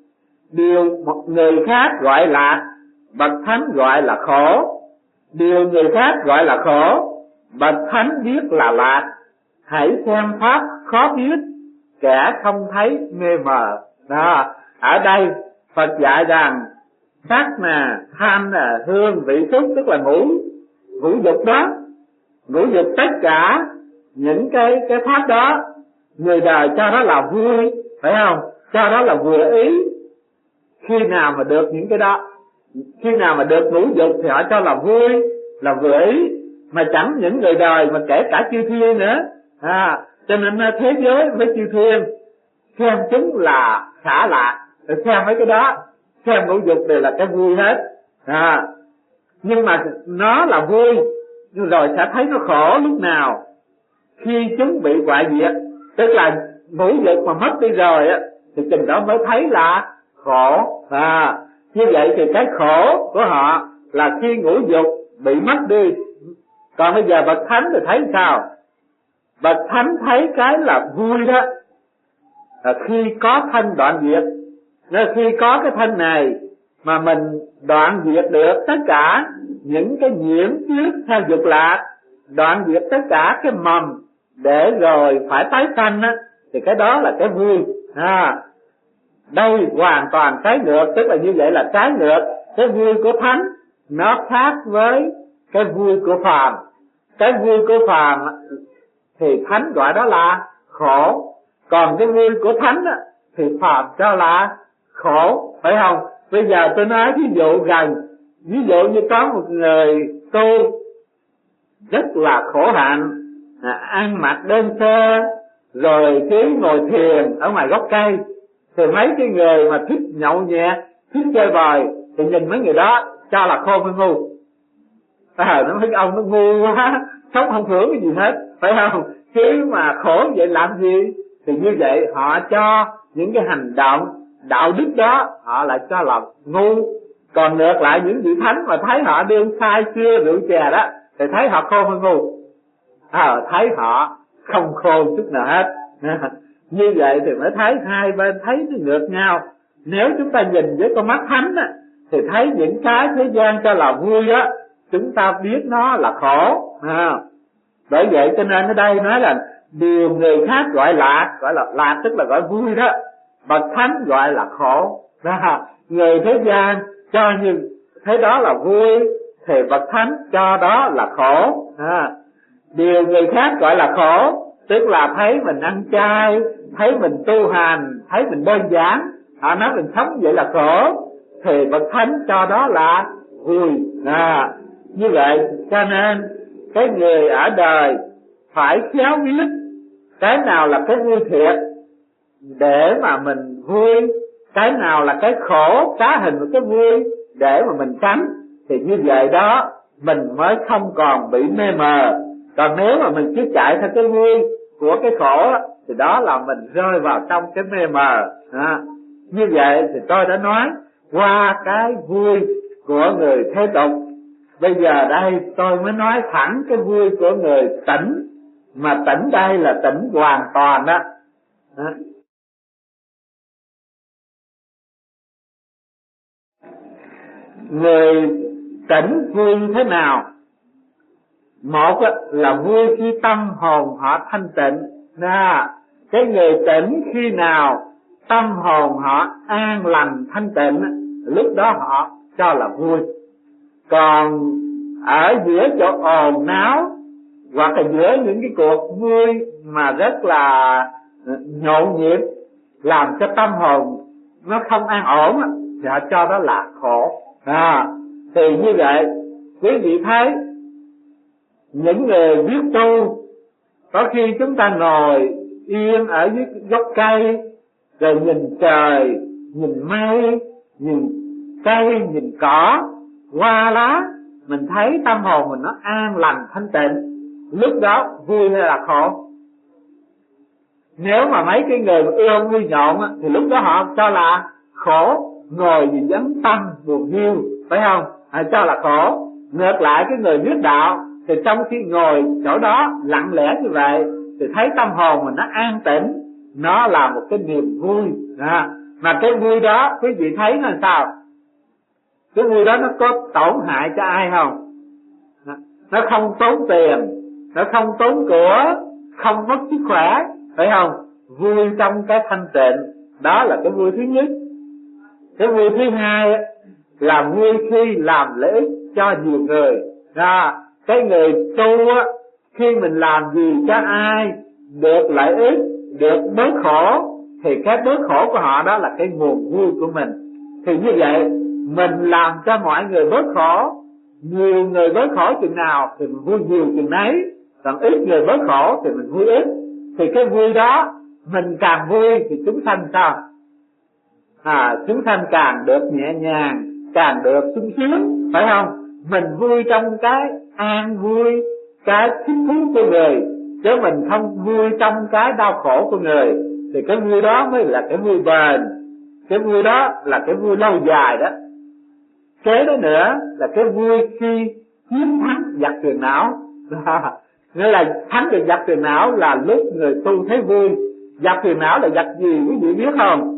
Điều một người khác gọi là bậc thánh gọi là khổ, điều người khác gọi là khổ, bậc thánh biết là lạ. Hãy xem pháp khó biết, kẻ không thấy mê mờ. Đó, ở đây Phật dạy rằng sắc nè, tham nè, hương, vị, xúc, tức là ngũ ngũ dục đó, ngũ dục tất cả những cái cái pháp đó, người đời cho đó là vui, phải không? Cho đó là vừa ý. Khi nào mà được những cái đó, khi nào mà được ngũ dục thì họ cho là vui, là vừa ý, mà chẳng những người đời mà kể cả chư thiên nữa. À, cho nên thế giới với chư thiên xem chúng là khả lạ, xem mấy cái đó, xem ngũ dục đều là cái vui hết. À, nhưng mà nó là vui, nhưng rồi sẽ thấy nó khổ lúc nào? Khi chúng bị hoại diệt, tức là ngũ dục mà mất đi rồi á, thì chừng đó mới thấy là khổ. À, như vậy thì cái khổ của họ là khi ngũ dục bị mất đi. Còn bây giờ bậc thánh thì thấy sao? Bậc thánh thấy cái là vui đó, là khi có thân đoạn diệt. Nên khi có cái thân này mà mình đoạn diệt được tất cả những cái nhiễm trước theo dục lạc, đoạn diệt tất cả cái mầm để rồi phải tái sanh á, thì cái đó là cái vui. À, đây hoàn toàn trái ngược, tức là như vậy là trái ngược. Cái vui của thánh nó khác với cái vui của phàm. Cái vui của phàm thì thánh gọi đó là khổ, còn cái vui của thánh á, thì phàm cho là khổ, phải không? Bây giờ tôi nói ví dụ gần, ví dụ như có một người tu rất là khổ hạnh, à, ăn mặc đơn sơ, rồi cứ ngồi thiền ở ngoài gốc cây, thì mấy cái người mà thích nhậu nhẹt, thích chơi bời, thì nhìn mấy người đó cho là khôn hay ngu? À, nó mấy ông nó ngu quá, sống không hưởng cái gì hết, phải không? Chứ mà khổ vậy làm gì? Thì như vậy họ cho những cái hành động đạo đức đó họ lại cho là ngu. Còn ngược lại những vị thánh mà thấy họ đương sai xưa rượu chè đó, thì thấy họ khôn hay ngu? À, thấy họ không khôn chút nào hết. Như vậy thì mới thấy hai bên thấy nó ngược nhau. Nếu chúng ta nhìn với con mắt thánh á, thì thấy những cái thế gian cho là vui á, chúng ta biết nó là khổ. À, bởi vậy cho nên ở đây nói là điều người khác gọi lạc, gọi là lạc tức là gọi vui đó, bậc thánh gọi là khổ. À, người thế gian cho như thế đó là vui, thì bậc thánh cho đó là khổ. À, điều người khác gọi là khổ tức là thấy mình ăn chay, thấy mình tu hành, thấy mình đơn giản, họ nói mình sống vậy là khổ, thì bậc thánh cho đó là vui. À, như vậy cho nên cái người ở đời phải khéo biết cái nào là cái vui thiệt để mà mình vui, cái nào là cái khổ cá hình của cái vui để mà mình tránh, thì như vậy đó mình mới không còn bị mê mờ. Còn nếu mà mình cứ chạy theo cái vui của cái khổ thì đó là mình rơi vào trong cái mê mờ. À, như vậy thì tôi đã nói qua cái vui của người thế tục. Bây giờ đây tôi mới nói thẳng cái vui của người tỉnh, mà tỉnh đây là tỉnh hoàn toàn đó. À, người tỉnh vui thế nào? Một là vui khi tâm hồn họ thanh tịnh. À, cái người tỉnh khi nào tâm hồn họ an lành thanh tịnh, lúc đó họ cho là vui. Còn ở giữa chỗ ồn náo, hoặc là giữa những cái cuộc vui mà rất là nhộn nhịp, làm cho tâm hồn nó không an ổn, thì họ cho đó là khổ. À, thì như vậy quý vị thấy những người biết tu, có khi chúng ta ngồi yên ở dưới gốc cây, rồi nhìn trời, nhìn mây, nhìn cây, nhìn cỏ, hoa lá, mình thấy tâm hồn mình nó an lành thanh tịnh, lúc đó vui hay là khổ? Nếu mà mấy cái người ưa vui nhộn thì lúc đó họ cho là khổ, ngồi gì vắng tâm buồn hiu, phải không? Họ cho là khổ. Ngược lại cái người biết đạo thì trong khi ngồi chỗ đó lặng lẽ như vậy thì thấy tâm hồn mình nó an tĩnh, nó là một cái niềm vui. À, mà cái vui đó quý vị thấy là sao? Cái vui đó nó có tổn hại cho ai không? Nó không tốn tiền, nó không tốn của, không mất sức khỏe, phải không? Vui trong cái thanh tịnh, đó là cái vui thứ nhất. Cái vui thứ hai là vui khi làm lợi ích cho nhiều người. À, cái người tu á, khi mình làm gì cho ai được lợi ích, được bớt khổ, thì cái bớt khổ của họ đó là cái nguồn vui của mình. Thì như vậy mình làm cho mọi người bớt khổ, nhiều người bớt khổ chừng nào thì mình vui nhiều chừng nấy, còn ít người bớt khổ thì mình vui ít. Thì cái vui đó mình càng vui thì chúng sanh sao? À, chúng sanh càng được nhẹ nhàng, càng được sung sướng, phải không? Mình vui trong cái an vui, cái thích thú của người, chứ mình không vui trong cái đau khổ của người, thì cái vui đó mới là cái vui bền, cái vui đó là cái vui lâu dài đó. Kế đó nữa là cái vui khi chiến thắng giặc phiền não. Nghĩa là thắng được giặc phiền não là lúc người tu thấy vui. Giặc phiền não là giặc gì quý vị biết không?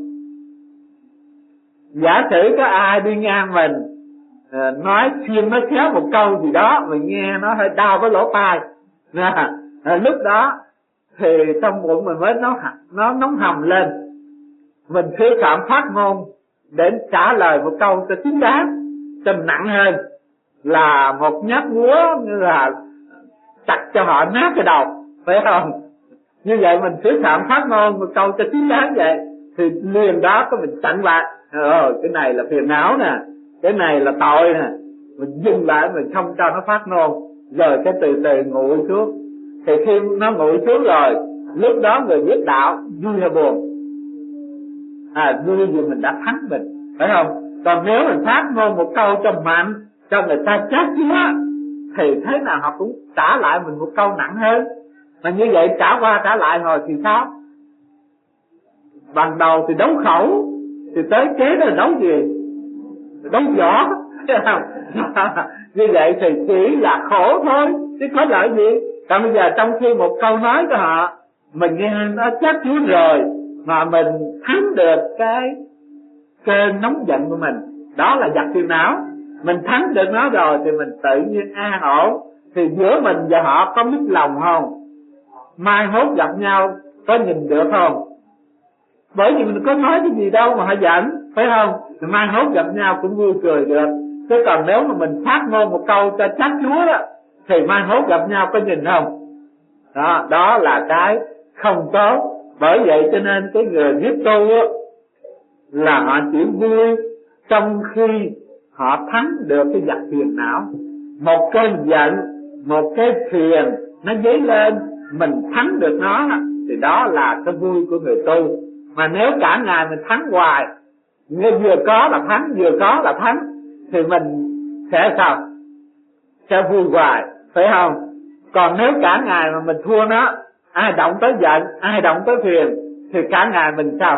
Giả sử có ai đi ngang mình, à, nói xuyên nói khéo một câu gì đó mình nghe nó hơi đau cái lỗ tai, à, à, lúc đó thì trong bụng mình mới nó nó nóng hầm lên, mình sử phạm phát ngôn để trả lời một câu cho chính đáng, cho nặng hơn là một nhát búa như là chặt cho họ nát cái đầu, phải không? Như vậy mình sử phạm phát ngôn một câu cho chính đáng vậy, thì liền đó có mình chặn lại, ờ cái này là phiền não nè, cái này là tội nè, mình dừng lại, mình không cho nó phát ngôn, rồi cái từ từ nguội xuống. Thì khi nó nguội xuống rồi, lúc đó người biết đạo vui hay buồn? À, vui vì mình đã thắng mình, phải không? Còn nếu mình phát ngôn một câu cho mạnh, cho người ta chát chúa, thì thế nào họ cũng trả lại mình một câu nặng hơn. Mà như vậy trả qua trả lại rồi thì sao? Ban đầu thì đấu khẩu, thì tới kế đó là đấu gì? Đấu võ. Như vậy thì chỉ là khổ thôi, chứ có lợi gì. Còn bây giờ trong khi một câu nói của họ mình nghe nó chắc chúa rồi, mà mình thắng được cái cơn nóng giận của mình. Đó là giặc phiền não. Mình thắng được nó rồi thì mình tự nhiên an ổn. Thì giữa mình và họ có mít lòng không? Mai mốt gặp nhau có nhìn được không? Bởi vì mình có nói cái gì đâu mà họ giận, phải không? Thì mai mốt gặp nhau cũng vui cười được. Chứ còn nếu mà mình phát ngôn một câu cho chắc chúa đó, thì mai mốt gặp nhau có nhìn không? Đó, đó là cái không tốt. Bởi vậy cho nên cái người biết tu á, là họ chỉ vui trong khi họ thắng được cái giặc phiền não. Một cơn giận, một cái phiền nó dấy lên, mình thắng được nó, thì đó là cái vui của người tu. Mà nếu cả ngày mình thắng hoài, như vừa có là thắng, vừa có là thắng, thì mình sẽ sao? Sẽ vui hoài, phải không? Còn nếu cả ngày mà mình thua nó, ai động tới giận, ai động tới phiền, thì cả ngày mình sao?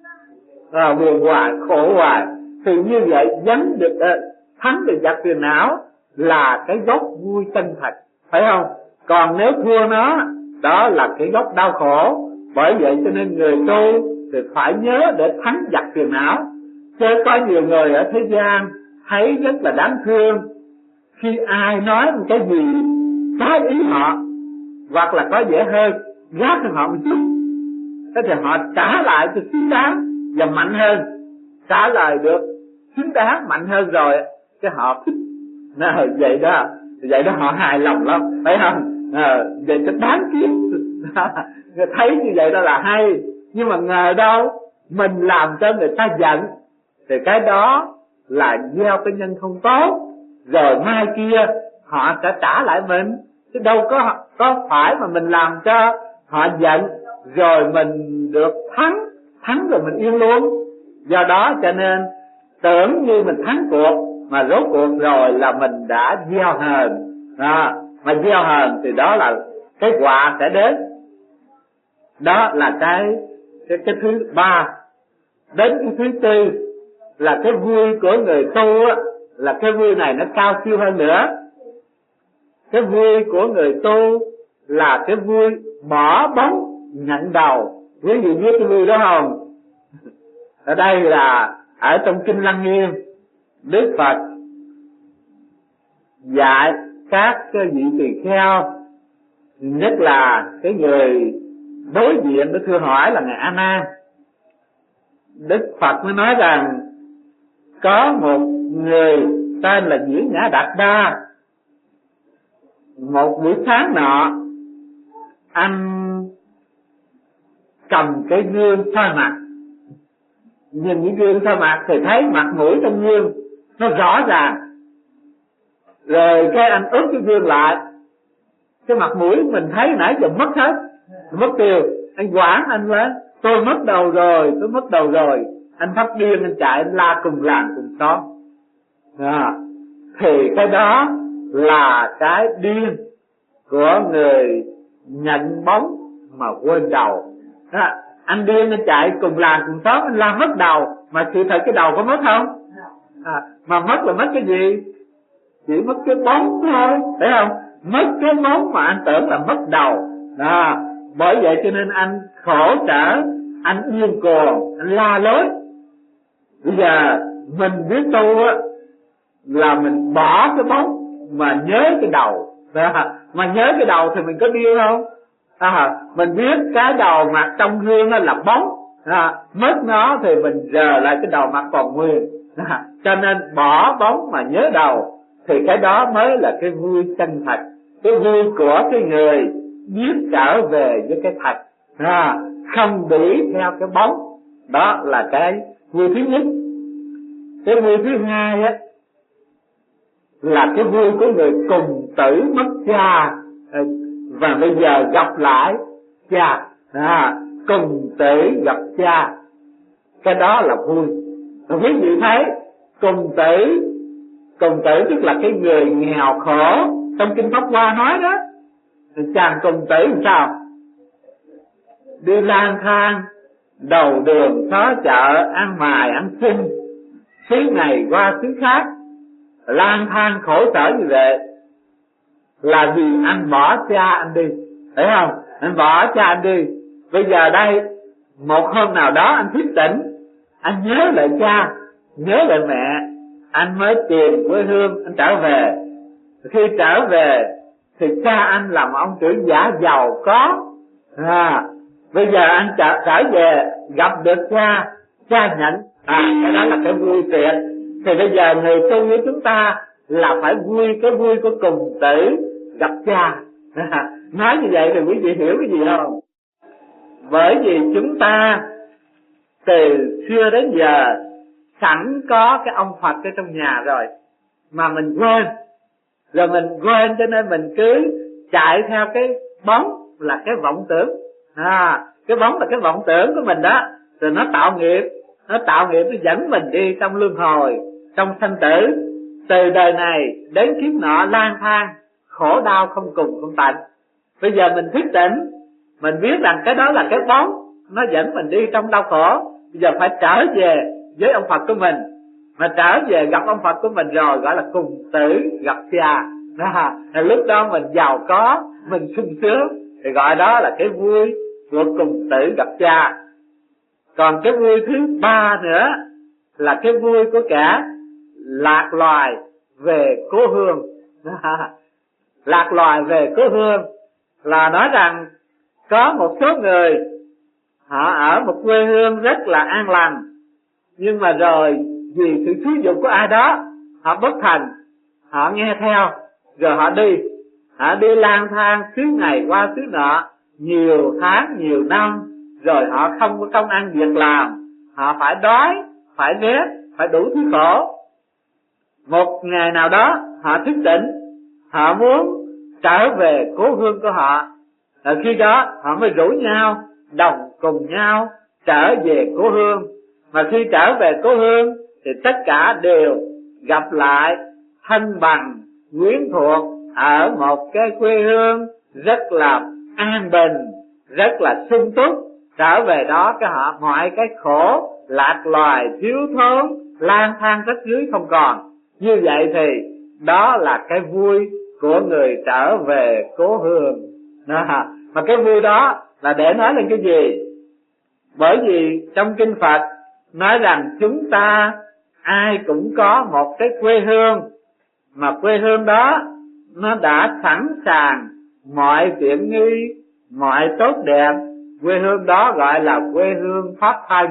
À, buồn hoài, khổ hoài. Thì như vậy dấn được uh, thắng được giặc phiền não là cái gốc vui chân thật, phải không? Còn nếu thua nó, đó là cái gốc đau khổ. Bởi vậy cho nên người tu thì phải nhớ để thắng giặc phiền não. Chứ có nhiều người ở thế gian thấy rất là đáng thương, khi ai nói một cái gì trái ý họ, hoặc là có vẻ hơi gác cho họ một chút, thế thì họ trả lại cho xứng đáng và mạnh hơn. Trả lời được xứng đáng mạnh hơn rồi cái họ thích. Nào, vậy đó, vậy đó họ hài lòng lắm, phải không? À, vậy cho đáng kiếp. Người thấy như vậy đó là hay. Nhưng mà ngờ đâu mình làm cho người ta giận, thì cái đó là gieo cái nhân không tốt. Rồi mai kia họ sẽ trả lại mình. Chứ đâu có có phải mà mình làm cho họ giận rồi mình được thắng, thắng rồi mình yên luôn. Do đó cho nên tưởng như mình thắng cuộc, mà rốt cuộc rồi là mình đã gieo hờn. À, mà gieo hờn thì đó là cái quả sẽ đến. Đó là cái cái, cái thứ ba. Đến cái thứ tư là cái vui của người tu á, là cái vui này nó cao siêu hơn nữa. Cái vui của người tu là cái vui bỏ bóng nhận đầu. Quý vị biết cái vui đó không? Ở đây là ở trong Kinh Lăng Nghiêm, Đức Phật dạy các cái vị tỳ kheo, nhất là cái người đối diện để thưa hỏi là ngài A Nan. Đức Phật mới nói rằng có một người tên là Diễn Nhã Đạt Đa. Một buổi sáng nọ, anh cầm cái gương soi mặt. Nhìn những gương soi mặt thì thấy mặt mũi trong gương nó rõ ràng. Rồi cái anh ướp cái gương lại, cái mặt mũi mình thấy nãy giờ mất hết, mất tiêu. Anh quản anh lên, tôi mất đầu rồi, tôi mất đầu rồi. Anh phát điên, anh chạy, anh la cùng làng cùng xóm. À, thì cái đó là cái điên của người nhận bóng mà quên đầu. À, anh điên, anh chạy cùng làng cùng xóm, anh la mất đầu, mà sự thật cái đầu có mất không? À, mà mất là mất cái gì? Chỉ mất cái bóng thôi, phải không? Mất cái bóng mà anh tưởng là mất đầu. À, bởi vậy cho nên anh khổ sở, anh điên cuồng, anh la lối. Bây giờ mình biết tu á, là mình bỏ cái bóng mà nhớ cái đầu. À, mà nhớ cái đầu thì mình có điên không? À, mình biết cái đầu mặt trong gương là bóng. À, mất nó thì mình rờ lại cái đầu mặt còn nguyên. À, cho nên bỏ bóng mà nhớ đầu, thì cái đó mới là cái vui chân thật. Cái vui của cái người biết trở về với cái thật, à, không bị theo cái bóng. Đó là cái vui thứ nhất. Cái vui thứ hai á, là cái vui của người cùng tử mất cha, và bây giờ gặp lại cha. À, cùng tử gặp cha, cái đó là vui. Quý vị thấy cùng tử, cùng tử tức là cái người nghèo khổ trong Kinh Pháp Hoa nói đó. Thì chàng cùng tử làm sao? Đi lang thang đầu đường xó chợ, ăn mài ăn xin, xứ này qua xứ khác, lang thang khổ sở như vậy là vì anh bỏ cha anh đi, phải không? Anh bỏ cha anh đi. Bây giờ đây một hôm nào đó anh thức tỉnh, anh nhớ lại cha, nhớ lại mẹ, anh mới tìm quê hương, anh trở về. Khi trở về thì cha anh làm ông trưởng giả giàu có, à, bây giờ anh trở, trở về gặp được cha, cha nhận, à, cái đó là cái vui tuyệt. Thì bây giờ người tu với chúng ta là phải vui cái vui của cùng tử gặp cha. À, nói như vậy thì quý vị hiểu cái gì không? Bởi vì chúng ta từ xưa đến giờ sẵn có cái ông Phật ở trong nhà rồi, mà mình quên, rồi mình quên cho nên mình cứ chạy theo cái bóng là cái vọng tưởng. À, cái bóng là cái vọng tưởng của mình đó, rồi nó tạo nghiệp, nó tạo nghiệp nó dẫn mình đi trong luân hồi, trong sanh tử, từ đời này đến kiếp nọ lang thang, khổ đau không cùng không tận. Bây giờ mình thức tỉnh, mình biết rằng cái đó là cái bóng, nó dẫn mình đi trong đau khổ. Bây giờ phải trở về với ông Phật của mình, mà trở về gặp ông Phật của mình rồi gọi là cùng tử gặp cha. Đó, lúc đó mình giàu có, mình sung sướng, thì gọi đó là cái vui của cùng tử gặp cha. Còn cái vui thứ ba nữa là cái vui của cả lạc loài về cố hương. Lạc loài về cố hương là nói rằng có một số người họ ở một quê hương rất là an lành, nhưng mà rồi vì sự xúi dục của ai đó, họ bất thành, họ nghe theo, rồi họ đi, họ đi lang thang xứ này qua xứ nọ, nhiều tháng, nhiều năm, rồi họ không có công ăn việc làm, họ phải đói, phải rét, phải đủ thứ khổ. Một ngày nào đó họ thức tỉnh, họ muốn trở về cố hương của họ, ở khi đó họ mới rủ nhau, đồng cùng nhau trở về cố hương. Mà khi trở về cố hương thì tất cả đều gặp lại thân bằng quyến thuộc ở một cái quê hương rất là an bình, rất là sung túc. Trở về đó cái họ mọi cái khổ lạc loài thiếu thốn lang thang rách rưới không còn. Như vậy thì đó là cái vui của người trở về cố hương. Đó. Mà cái vui đó là để nói lên cái gì? Bởi vì trong kinh Phật nói rằng chúng ta ai cũng có một cái quê hương, mà quê hương đó nó đã sẵn sàng mọi tiện nghi, mọi tốt đẹp. Quê hương đó gọi là quê hương pháp thân.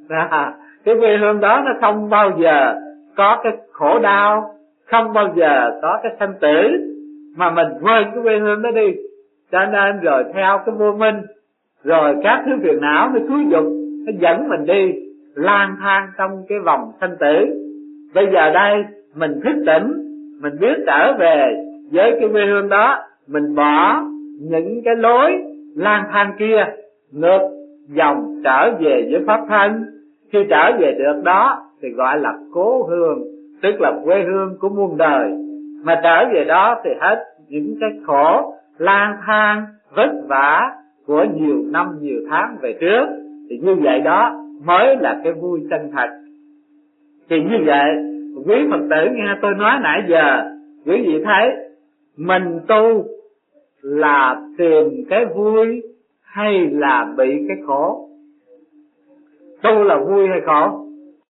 Cái quê hương đó nó không bao giờ có cái khổ đau, không bao giờ có cái sanh tử, mà mình quên cái quê hương đó đi. Cho nên rồi theo cái vô minh, rồi các thứ phiền não nó xúi dục, nó dẫn mình đi lang thang trong cái vòng sanh tử. Bây giờ đây mình thức tỉnh, mình biết trở về với cái quê hương đó, mình bỏ những cái lối lang thang kia, ngược dòng trở về với pháp thân. Khi trở về được đó thì gọi là cố hương, tức là quê hương của muôn đời. Mà trở về đó thì hết những cái khổ lang thang vất vả của nhiều năm nhiều tháng về trước. Thì như vậy đó mới là cái vui chân thật. Thì như vậy quý Phật tử nghe tôi nói nãy giờ, quý vị thấy mình tu là tìm cái vui hay là bị cái khổ? Tu là vui hay khổ?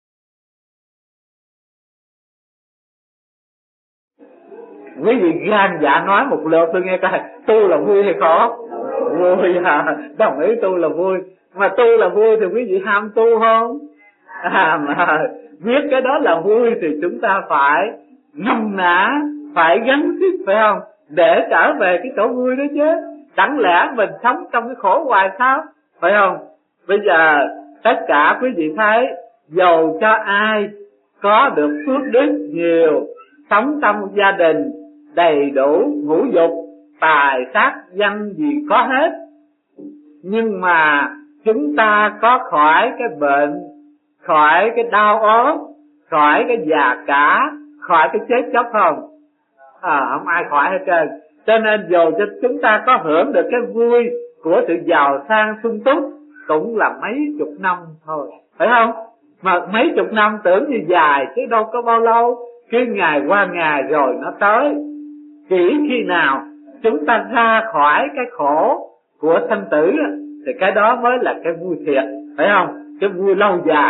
Quý vị gan dạ nói một lượt tôi nghe coi, tu là vui hay khổ? Vui à, đồng ý tu là vui. Mà tu là vui thì quý vị ham tu không? À mà biết cái đó là vui thì chúng ta phải ngâm nã, phải gắng sức, phải không? Để trở về cái chỗ vui đó chứ. Chẳng lẽ mình sống trong cái khổ hoài sao? Phải không? Bây giờ tất cả quý vị thấy, dầu cho ai có được phước đức nhiều, sống trong một gia đình đầy đủ ngũ dục, tài sắc danh gì có hết, nhưng mà chúng ta có khỏi cái bệnh, khỏi cái đau ốm, khỏi cái già cả, khỏi cái chết chóc không? À, không ai khỏi hết trơn. Cho nên dù cho chúng ta có hưởng được cái vui của sự giàu sang sung túc cũng là mấy chục năm thôi, phải không? Mà mấy chục năm tưởng như dài chứ đâu có bao lâu, cứ ngày qua ngày rồi nó tới. Chỉ khi nào chúng ta ra khỏi cái khổ của sanh tử thì cái đó mới là cái vui thiệt, phải không? Cái vui lâu dài.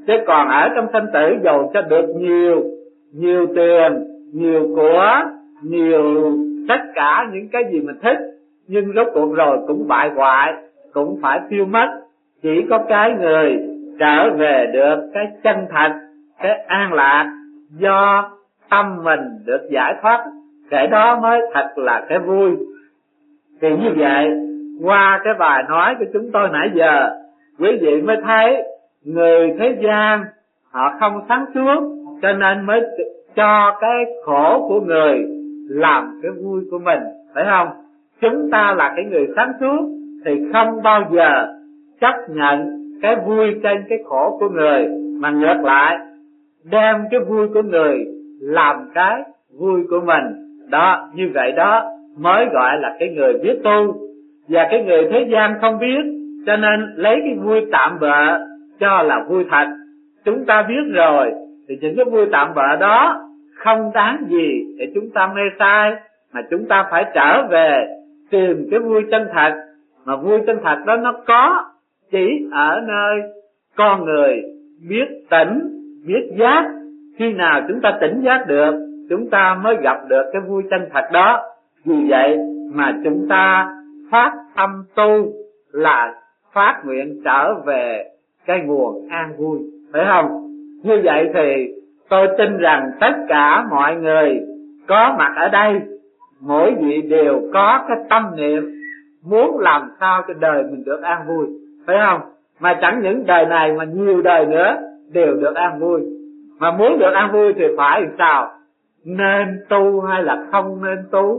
Chứ còn ở trong sanh tử dầu cho được nhiều, nhiều tiền, nhiều của, nhiều tất cả những cái gì mình thích, nhưng rốt cuộc rồi cũng bại hoại, cũng phải tiêu mất. Chỉ có cái người trở về được cái chân thật, cái an lạc do tâm mình được giải thoát, cái đó mới thật là cái vui. Thì như vậy, qua cái bài nói của chúng tôi nãy giờ, quý vị mới thấy người thế gian họ không sáng suốt, cho nên mới cho cái khổ của người làm cái vui của mình, phải không? Chúng ta là cái người sáng suốt thì không bao giờ chấp nhận cái vui trên cái khổ của người, mà ngược lại đem cái vui của người làm cái vui của mình. Đó, như vậy đó mới gọi là cái người biết tu. Và cái người thế gian không biết, cho nên lấy cái vui tạm bợ cho là vui thật. Chúng ta biết rồi thì những cái vui tạm bợ đó không đáng gì để chúng ta mê sai, mà chúng ta phải trở về tìm cái vui chân thật. Mà vui chân thật đó nó có chỉ ở nơi con người biết tỉnh, biết giác. Khi nào chúng ta tỉnh giác được, chúng ta mới gặp được cái vui chân thật đó. Vì vậy mà chúng ta phát tâm tu là phát nguyện trở về cái nguồn an vui, phải không? Như vậy thì tôi tin rằng tất cả mọi người có mặt ở đây, mỗi vị đều có cái tâm niệm muốn làm sao cho đời mình được an vui, phải không? Mà chẳng những đời này mà nhiều đời nữa đều được an vui. Mà muốn được an vui thì phải làm sao? Nên tu hay là không nên tu?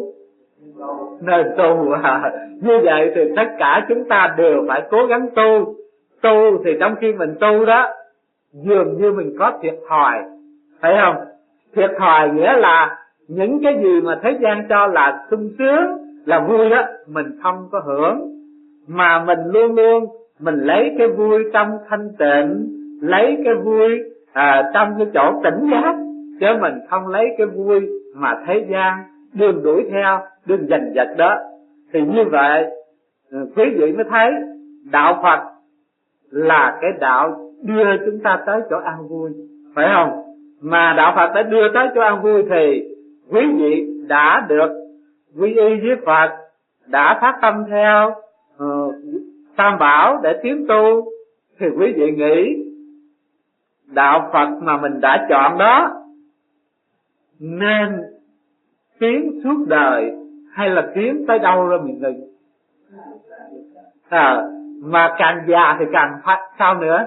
Nên tu à. Như vậy thì tất cả chúng ta đều phải cố gắng tu. Tu thì trong khi mình tu đó, dường như mình có thiệt thòi, phải không? Thiệt thòi nghĩa là những cái gì mà thế gian cho là sung sướng, là vui đó, mình không có hưởng. Mà mình luôn luôn mình lấy cái vui trong thanh tịnh, lấy cái vui à, trong cái chỗ tỉnh giác, chứ mình không lấy cái vui mà thế gian đương đuổi theo, đương giành giật đó. Thì như vậy quý vị mới thấy đạo Phật là cái đạo đưa chúng ta tới chỗ an vui, phải không? Mà đạo Phật đã đưa tới chỗ an vui thì quý vị đã được quy y với Phật, đã phát tâm theo uh, Tam Bảo để tiến tu, thì quý vị nghĩ đạo Phật mà mình đã chọn đó nên tiến suốt đời hay là tiến tới đâu rồi mình ngừng? À, mà càng già thì càng phát sao nữa?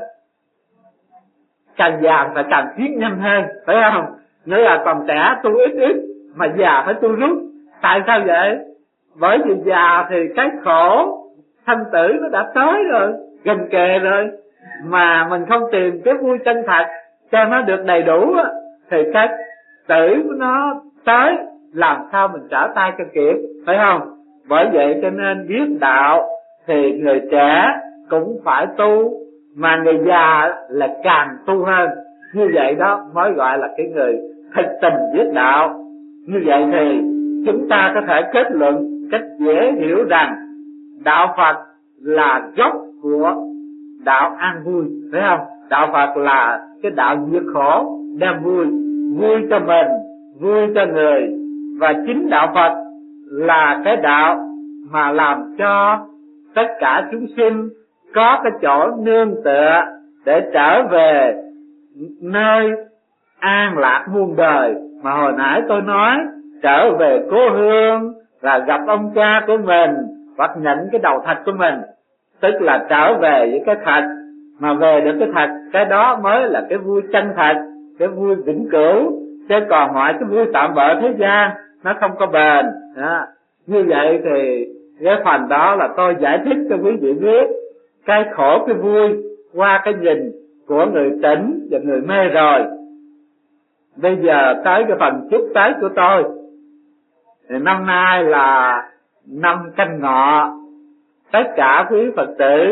Càng già phải càng tiến nhanh hơn, phải không? Nghĩa là còn trẻ tu ít ít mà già phải tu rút. Tại sao vậy? Bởi vì già thì cái khổ sanh tử nó đã tới rồi, gần kề rồi, mà mình không tìm cái vui chân thật cho nó được đầy đủ á, thì cái tử của nó tới làm sao mình trở tay cho kịp, phải không? Bởi vậy cho nên biết đạo thì người trẻ cũng phải tu, mà người già là càng tu hơn. Như vậy đó mới gọi là cái người thực tình biết đạo. Như vậy thì chúng ta có thể kết luận cách dễ hiểu rằng đạo Phật là gốc của đạo an vui, phải không? Đạo Phật là cái đạo diệt khổ, đem vui, vui cho mình, vui cho người. Và chính đạo Phật là cái đạo mà làm cho tất cả chúng sinh có cái chỗ nương tựa để trở về nơi an lạc muôn đời. Mà hồi nãy tôi nói trở về cố hương là gặp ông cha của mình, hoặc nhận cái đầu thật của mình, tức là trở về với cái thật. Mà về được cái thật, cái đó mới là cái vui chân thật, cái vui vĩnh cửu. Chứ còn mọi cái vui tạm bợ thế gian nó không có bền đó. Như vậy thì cái phần đó là tôi giải thích cho quý vị biết cái khổ cái vui qua cái nhìn của người tỉnh và người mê rồi. Bây giờ tới cái phần chúc Tết của tôi. Năm nay là năm Canh Ngọ. Tất cả quý Phật tử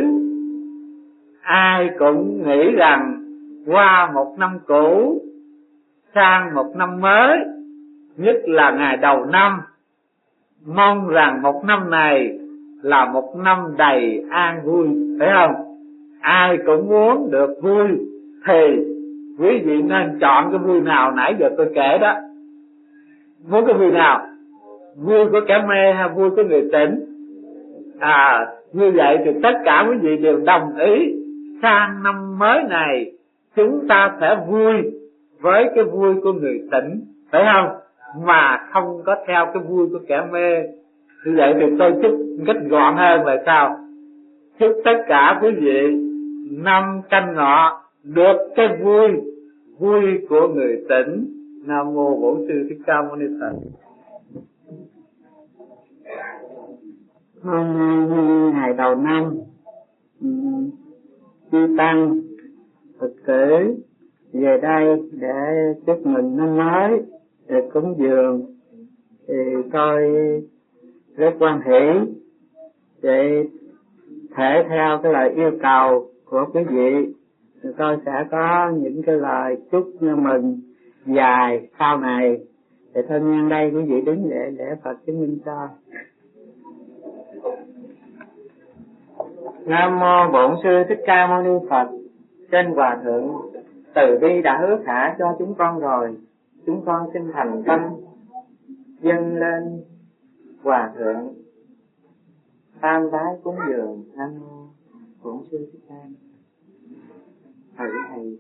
ai cũng nghĩ rằng qua một năm cũ sang một năm mới, nhất là ngày đầu năm, mong rằng một năm này là một năm đầy an vui, phải không? Ai cũng muốn được vui, thì quý vị nên chọn cái vui nào nãy giờ tôi kể đó. Muốn cái vui nào? Vui của kẻ mê hay vui của người tỉnh? À, như vậy thì tất cả quý vị đều đồng ý sang năm mới này chúng ta sẽ vui với cái vui của người tỉnh, phải không? Mà không có theo cái vui của kẻ mê. Như vậy thì tôi chúc cách gọn hơn là sao? Chúc tất cả quý vị năm Canh Ngọ được cái vui vui của người tỉnh. Nam mô Bổn Sư Thích Ca Mâu Ni Phật. Hôm nay ngày đầu năm, chư tăng Phật tử về đây để chúc mừng năm mới, để cúng dường, thì tôi rất hoan hỷ để thể theo cái lời yêu cầu của quý vị. Thì tôi sẽ có những cái lời chúc mừng dài sau này. Thì thôi nhân đây quý vị đứng dậy để Phật chứng minh cho. Nam mô Bổn Sư Thích Ca Mâu Ni Phật. Trên Hòa Thượng từ bi đã hứa thả cho chúng con rồi, chúng con xin thành tâm dâng lên Hòa Thượng tam bái cúng dường. Nam mô Bổn Sư Thích Ca. Thầy thầy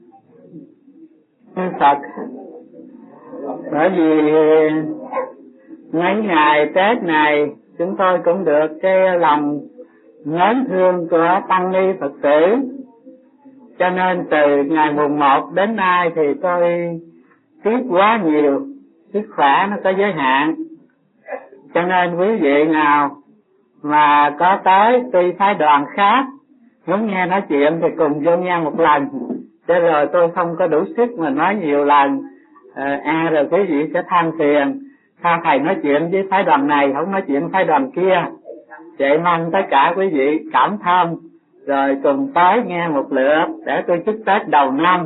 Phật, bởi vì mấy ngày Tết này chúng tôi cũng được cái lòng mến thương của tăng ni Phật tử, cho nên từ ngày mùng một đến nay thì tôi tiếc quá nhiều, sức khỏe nó có giới hạn, cho nên quý vị nào mà có tới tuy phái đoàn khác muốn nghe nói chuyện thì cùng vô nghe một lần, cho rồi tôi không có đủ sức mà nói nhiều lần. À, à rồi quý vị sẽ than phiền sao thầy nói chuyện với phái đoàn này không nói chuyện phái đoàn kia. Vậy mong tất cả quý vị cảm thông rồi cùng tới nghe một lượt để tôi chúc Tết đầu năm.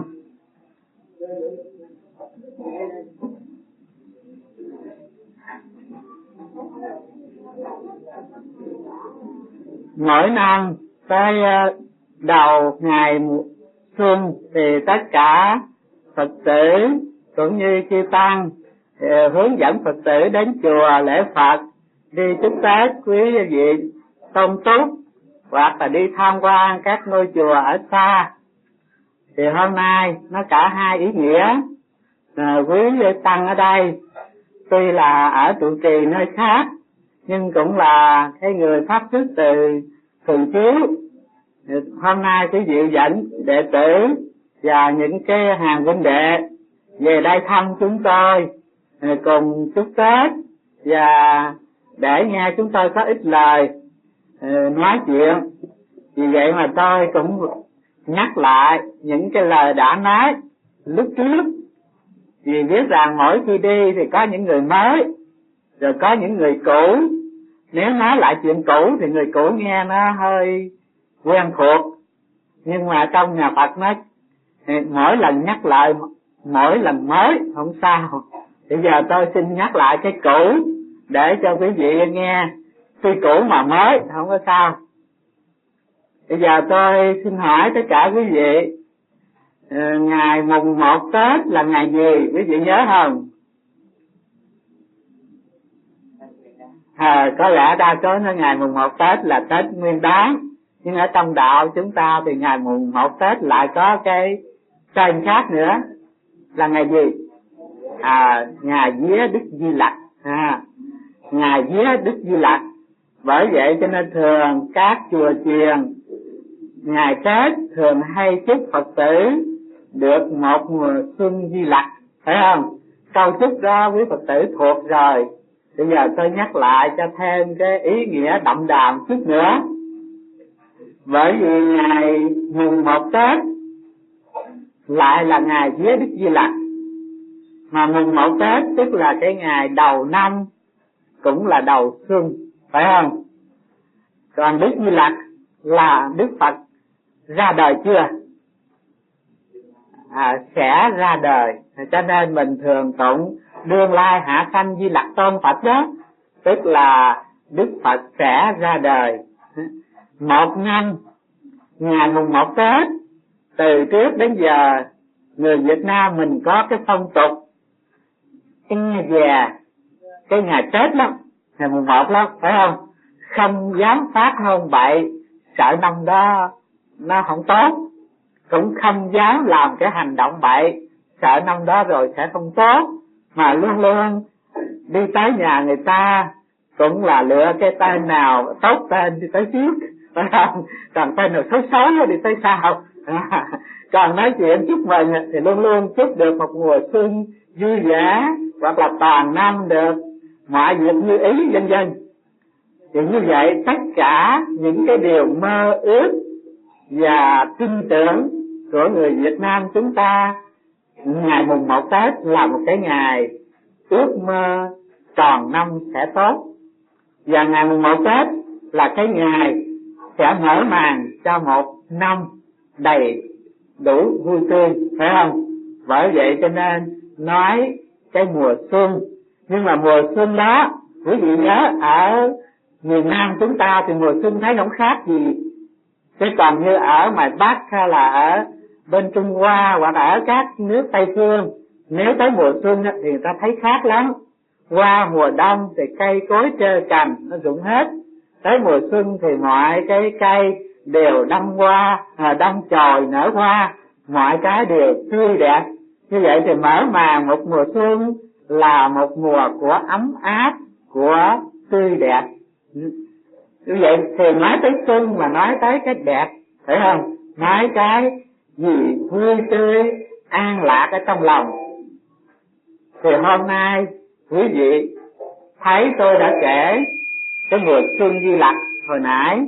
Mỗi năm tới đầu ngày xuân thì tất cả Phật tử cũng như chư tăng hướng dẫn Phật tử đến chùa lễ Phật, đi chúc Tết quý vị tôn túc, hoặc là đi tham quan các ngôi chùa ở xa. Thì hôm nay nó cả hai ý nghĩa. À, quý tăng ở đây tuy là ở trụ trì nơi khác nhưng cũng là cái người pháp xuất từ Thường Chiếu. Hôm nay quý vị dẫn đệ tử và những cái hàng huynh đệ về đây thăm chúng tôi, cùng chúc Tết và để nghe chúng tôi có ít lời nói chuyện. Vì vậy mà tôi cũng nhắc lại những cái lời đã nói lúc trước, vì biết rằng mỗi khi đi thì có những người mới rồi có những người cũ. Nếu nói lại chuyện cũ thì người cũ nghe nó hơi quen thuộc, nhưng mà trong nhà Phật nói mỗi lần nhắc lại mỗi lần mới không sao. Bây giờ tôi xin nhắc lại cái cũ để cho quý vị nghe, tuy cũ mà mới không có sao. Bây giờ tôi xin hỏi tất cả quý vị, ngày mùng một Tết là ngày gì quý vị nhớ không? À, có lẽ đa số nói ngày mùng một Tết là Tết Nguyên Đán, nhưng ở trong đạo chúng ta thì ngày mùng một Tết lại có cái tên khác nữa là ngày gì? À, ngày vía Đức Di Lặc. À, ngày vía Đức Di Lặc. Bởi vậy cho nên thường các chùa chiền ngày Tết thường hay chúc Phật tử được một mùa xuân Di Lặc, phải không? Câu chúc đó quý Phật tử thuộc rồi. Bây giờ tôi nhắc lại cho thêm cái ý nghĩa đậm đà chút nữa. Bởi vì ngày mùng một Tết lại là ngày vía Đức Di Lặc, mà mùng một Tết tức là cái ngày đầu năm, cũng là đầu xuân, phải không? Còn Đức Di Lặc là Đức Phật ra đời chưa? À, sẽ ra đời. Cho nên mình thường tụng đương lai hạ sanh Di Lặc Tôn Phật đó, tức là Đức Phật sẽ ra đời. Một năm ngày mùng một Tết từ trước đến giờ người Việt Nam mình có cái phong tục e dè cái ngày Tết lắm, ngày mùng một lắm, phải không? Không dám phát ngôn bậy, sợ năm đó nó không tốt, cũng không dám làm cái hành động bậy, sợ năm đó rồi sẽ không tốt, mà luôn luôn đi tới nhà người ta cũng là lựa cái tên nào tốt tên đi tới trước, phải không? Còn tên nào xấu xấu đi tới sau. Còn nói chuyện chúc mừng thì luôn luôn chúc được một mùa xuân vui vẻ, hoặc là toàn năm được mọi việc như ý, vân vân. Thì như vậy tất cả những cái điều mơ ước và tin tưởng của người Việt Nam chúng ta, ngày mùng một Tết là một cái ngày ước mơ tròn năm sẽ tốt, và ngày mùng một Tết là cái ngày sẽ mở màn cho một năm đầy đủ vui tươi, phải không? Bởi vậy cho nên nói cái mùa xuân, nhưng mà mùa xuân đó quý vị nhớ ở miền Nam chúng ta thì mùa xuân thấy không khác gì, chứ còn như ở ngoài Bắc hay là ở bên Trung Hoa hoặc là ở các nước Tây phương, nếu tới mùa xuân thì người ta thấy khác lắm. Qua mùa đông thì cây cối trơ cành nó rụng hết, tới mùa xuân thì mọi cái cây đều đâm hoa, đâm chồi nở hoa, mọi cái đều tươi đẹp. Như vậy thì mở màn một mùa xuân là một mùa của ấm áp, của tươi đẹp. Như vậy thì nói tới xuân mà nói tới cái đẹp, phải không? Nói cái gì vui tươi, an lạc ở trong lòng. Thì hôm nay quý vị thấy tôi đã kể cái mùa xuân Di Lặc hồi nãy.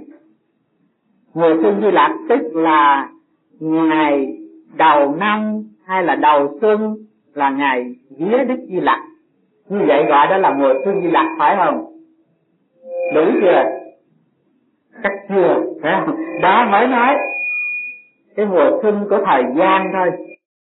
Mùa xuân Di Lặc tức là ngày đầu năm hay là đầu xuân, là ngày vía Đức Di Lặc. Như vậy gọi đó là mùa xuân Di Lặc, phải không? Đúng chưa? Chắc chưa, phải không? Đó mới nói cái mùa xuân của thời gian thôi.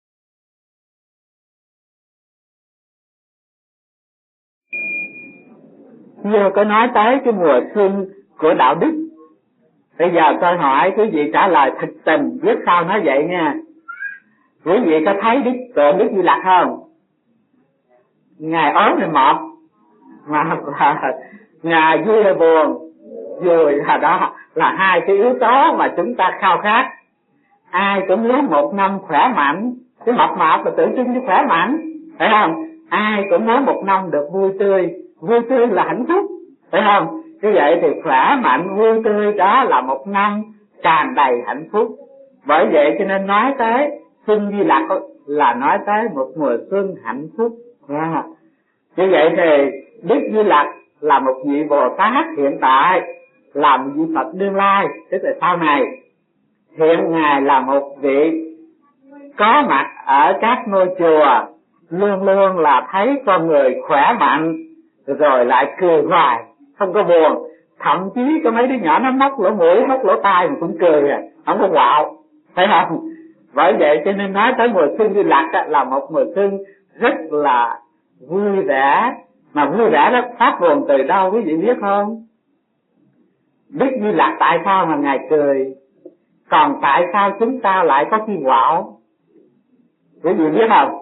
Chưa có nói tới cái mùa xuân của đạo đức. Bây giờ tôi hỏi quý vị trả lời thực tình, biết sao nói vậy nha. Quý vị có thấy Đức tượng Đức Di Lặc không? Ngài ốm thì một, mà là Ngài vui hay buồn? Vui là đó, là hai cái yếu tố mà chúng ta khao khát. Ai cũng muốn một năm khỏe mạnh, cái mập mạp là tượng trưng cho khỏe mạnh, phải không? Ai cũng muốn một năm được vui tươi, vui tươi là hạnh phúc, phải không? Như vậy thì khỏe mạnh, vui tươi đó là một năm tràn đầy hạnh phúc. Bởi vậy cho nên nói tới xuân Di Lặc là nói tới một mùa xuân hạnh phúc. À, như vậy thì Đức Di Lặc là một vị Bồ Tát hiện tại, làm vị Phật đương lai, tức là sau này. Hiện Ngài là một vị có mặt ở các ngôi chùa, luôn luôn là thấy con người khỏe mạnh, rồi lại cười hoài, không có buồn. Thậm chí có mấy đứa nhỏ nó móc lỗ mũi, móc lỗ tai mà cũng cười à, không có quạo, phải không? Bởi vậy cho nên nói tới mùa xuân Di Lặc là một mùa xuân rất là vui vẻ. Mà vui vẻ đó phát nguồn từ đâu quý vị biết không? Đức Di Lặc tại sao mà Ngài cười, còn tại sao chúng ta lại có khi quạo? Quý vị biết không?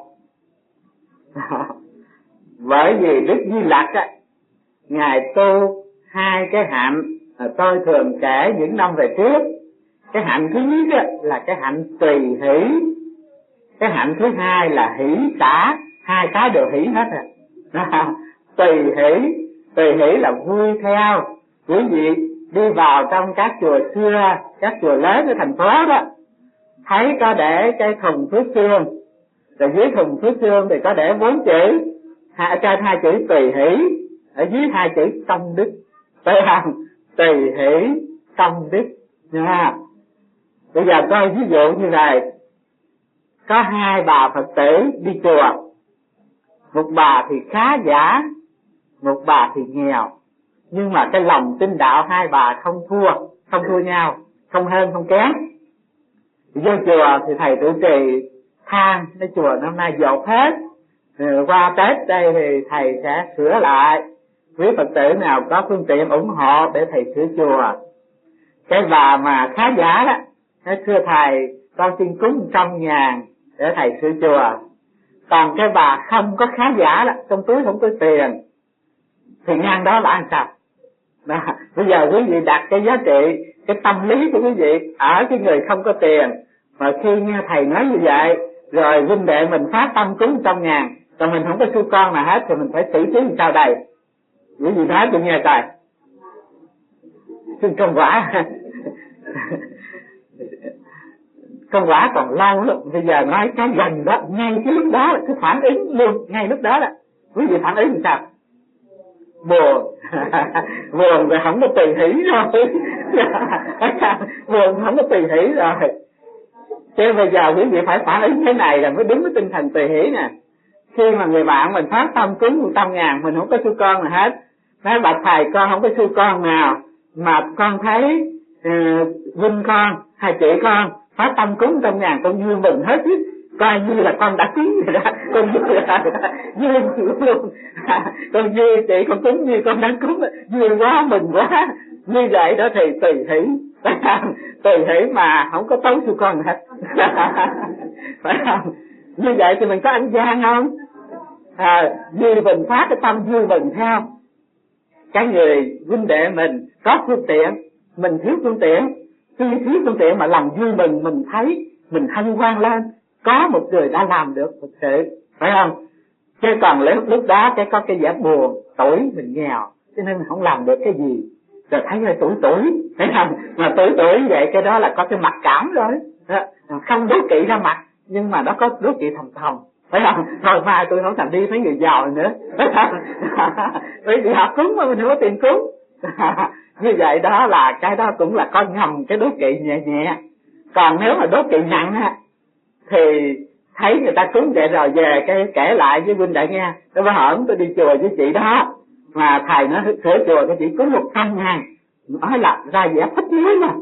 Bởi vì Đức Di Lặc á, Ngài tu hai cái hạnh, tôi thường kể những năm về trước. Cái hạnh thứ nhất á, là cái hạnh tùy hỷ, cái hạnh thứ hai là hỷ xả, hai cái đều hỷ hết à. Tùy hỷ, tùy hỷ là vui theo. Quý vị đi vào trong các chùa xưa, các chùa lớn ở thành phố đó, thấy có để cái thùng thuốc xương, rồi dưới thùng thuốc xương thì có để bốn chữ, ở trên hai chữ tùy hỷ, ở dưới hai chữ công đức, phải không? Tùy hỷ công đức nha. Bây giờ coi ví dụ như này, có hai bà Phật tử đi chùa, một bà thì khá giả, một bà thì nghèo, nhưng mà cái lòng tin đạo hai bà không thua, không thua nhau, không hơn không kém. Vô chùa thì thầy trụ trì than cái chùa năm nay dột hết, rồi qua Tết đây thì thầy sẽ sửa lại, quý Phật tử nào có phương tiện ủng hộ để thầy sửa chùa. Cái bà mà khá giả đó, nói thưa thầy, con xin cúng trăm ngàn để thầy sửa chùa. Còn cái bà không có khá giả đó, trong túi không có tiền, thì ngang đó là ăn sao? Đó. Bây giờ quý vị đặt cái giá trị, cái tâm lý của quý vị ở cái người không có tiền, mà khi nghe thầy nói như vậy, rồi huynh đệ mình phát tâm cúng trăm ngàn, còn mình không có xu con nào hết, thì mình phải xử trí làm sao đây? Quý vị nói tôi nghe coi. Xin công quả. Công quả còn lâu lắm. Bây giờ nói cái gần đó, ngay cái lúc đó, cái phản ứng luôn, ngay lúc đó đó. Quý vị phản ứng làm sao? Buồn. Buồn rồi không có tùy hỷ rồi. Buồn không có tùy hỷ rồi. Chứ bây giờ quý vị phải phản ứng thế này là mới đúng với tinh thần tùy hỷ nè. Khi mà người bạn mình phát tâm cúng một trăm ngàn, mình không có xu con nào hết. Nói bạch thầy con không có xu con nào, mà con thấy uh, huynh con hay chị con phát tâm cúng trăm ngàn, con vui mừng hết, coi như là con đã cúng rồi đó, con vui là vui luôn. Con vui chị con cúng như con đang cúng, vui quá mừng quá. Như vậy đó thì tùy hỷ, tùy hỷ mà không có tốn xu con hết. Phải không? Như vậy thì mình có ăn gian không? À, vui mình phát cái tâm vui mừng theo. Cái người huynh đệ mình có phương tiện, mình thiếu phương tiện, khi thiếu phương tiện mà lòng vui mừng, mình thấy mình hân hoan lên, có một người đã làm được thực sự, phải không? Chứ còn lúc, lúc đó cái có cái vẻ buồn, tuổi mình nghèo, cho nên mình không làm được cái gì, rồi thấy là tuổi tuổi, phải không? Mà tuổi tuổi vậy cái đó là có cái mặc cảm rồi, không đố kỵ ra mặt, nhưng mà nó có đố kỵ thầm thầm, phải không? Rồi mai tôi không thành đi mấy người giàu nữa, phải không? Bởi vì họ cúng mà mình không có tiền cúng. Như vậy đó là cái đó cũng là có ngầm cái đố kỵ nhẹ nhẹ. Còn nếu mà đố kỵ nặng á, thì thấy người ta cúng vậy rồi về cái kể lại với huynh đệ nghe, tôi bảo hởm tôi đi chùa với chị đó, mà thầy nó sửa chùa cái chị cúng một trăm ngàn, nói là ra vẻ thích lắm mà.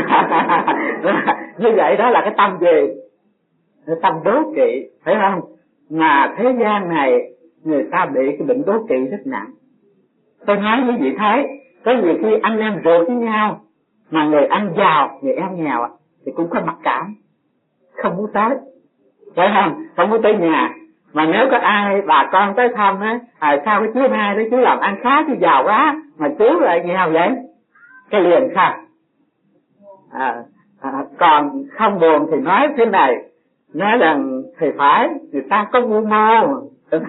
Như vậy đó là cái tâm gì? Cái tâm đố kỵ, phải không? Mà thế gian này người ta bị cái bệnh đố kỵ rất nặng. Tôi nói với vị thấy, có nhiều khi anh em ruột với nhau, mà người anh giàu, người em nghèo thì cũng có mặc cảm, không muốn tới, phải không? Không muốn tới nhà. Mà nếu có ai bà con tới thăm á, à, sao cái chú hai đó chú làm ăn khá, chú giàu quá, mà chú lại nghèo vậy, cái liền sao? À, à, còn không buồn thì nói thế này, nói rằng thì phải, người ta có mưu mô,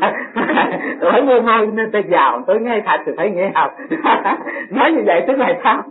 tôi mưu mô nên tôi giàu, tôi nghe thật thì phải nghe học. Nói như vậy tức là sao?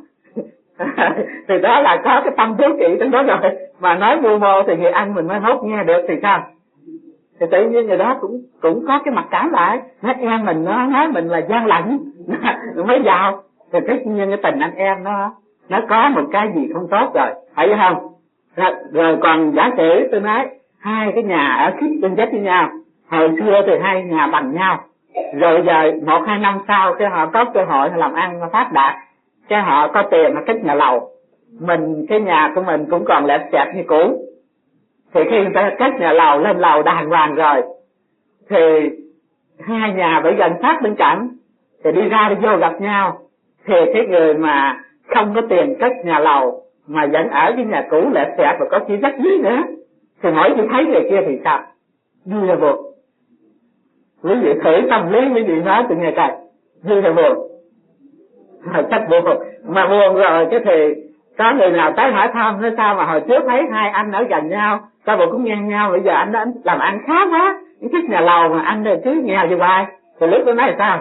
Thì đó là có cái tâm đố kỵ trong đó rồi. Mà nói mưu mô thì người ăn mình mới hốt nghe được thì sao? Thì tự nhiên người đó cũng cũng có cái mặc cảm lại, nói em mình nó nói mình là gian lận mới giàu, thì tất nhiên cái tình anh em nó nó có một cái gì không tốt rồi, phải không? Rồi, rồi còn giả sử tôi nói hai cái nhà ở khít bên vách với nhau, hồi xưa thì hai nhà bằng nhau, rồi giờ một hai năm sau cái họ có cơ hội làm ăn phát đạt, cái họ có tiền họ cất nhà lầu, mình cái nhà của mình cũng còn lẹp xẹp như cũ. Thì khi người ta cất nhà lầu lên lầu đàng hoàng rồi, thì hai nhà phải gần sát bên cạnh, thì đi ra đi vô gặp nhau, thì cái người mà không có tiền cất nhà lầu mà vẫn ở cái nhà cũ lẹp xẹp và có chỉ rách dưới nữa, thì mỗi khi thấy người kia thì sao? Vui là buồn. Quý vị thử tâm lý quý vị nói từ ngày cày, vui là buồn, chắc buồn. Mà buồn rồi cái thì có người nào tới hỏi thăm nói sao mà hồi trước thấy hai anh ở gần nhau, sao bộ cũng ngang nhau, bây giờ anh đó anh làm ăn khá quá, cái chiếc nhà lầu mà anh rồi chứ nghèo như hoài. Thì lúc đó nói sao?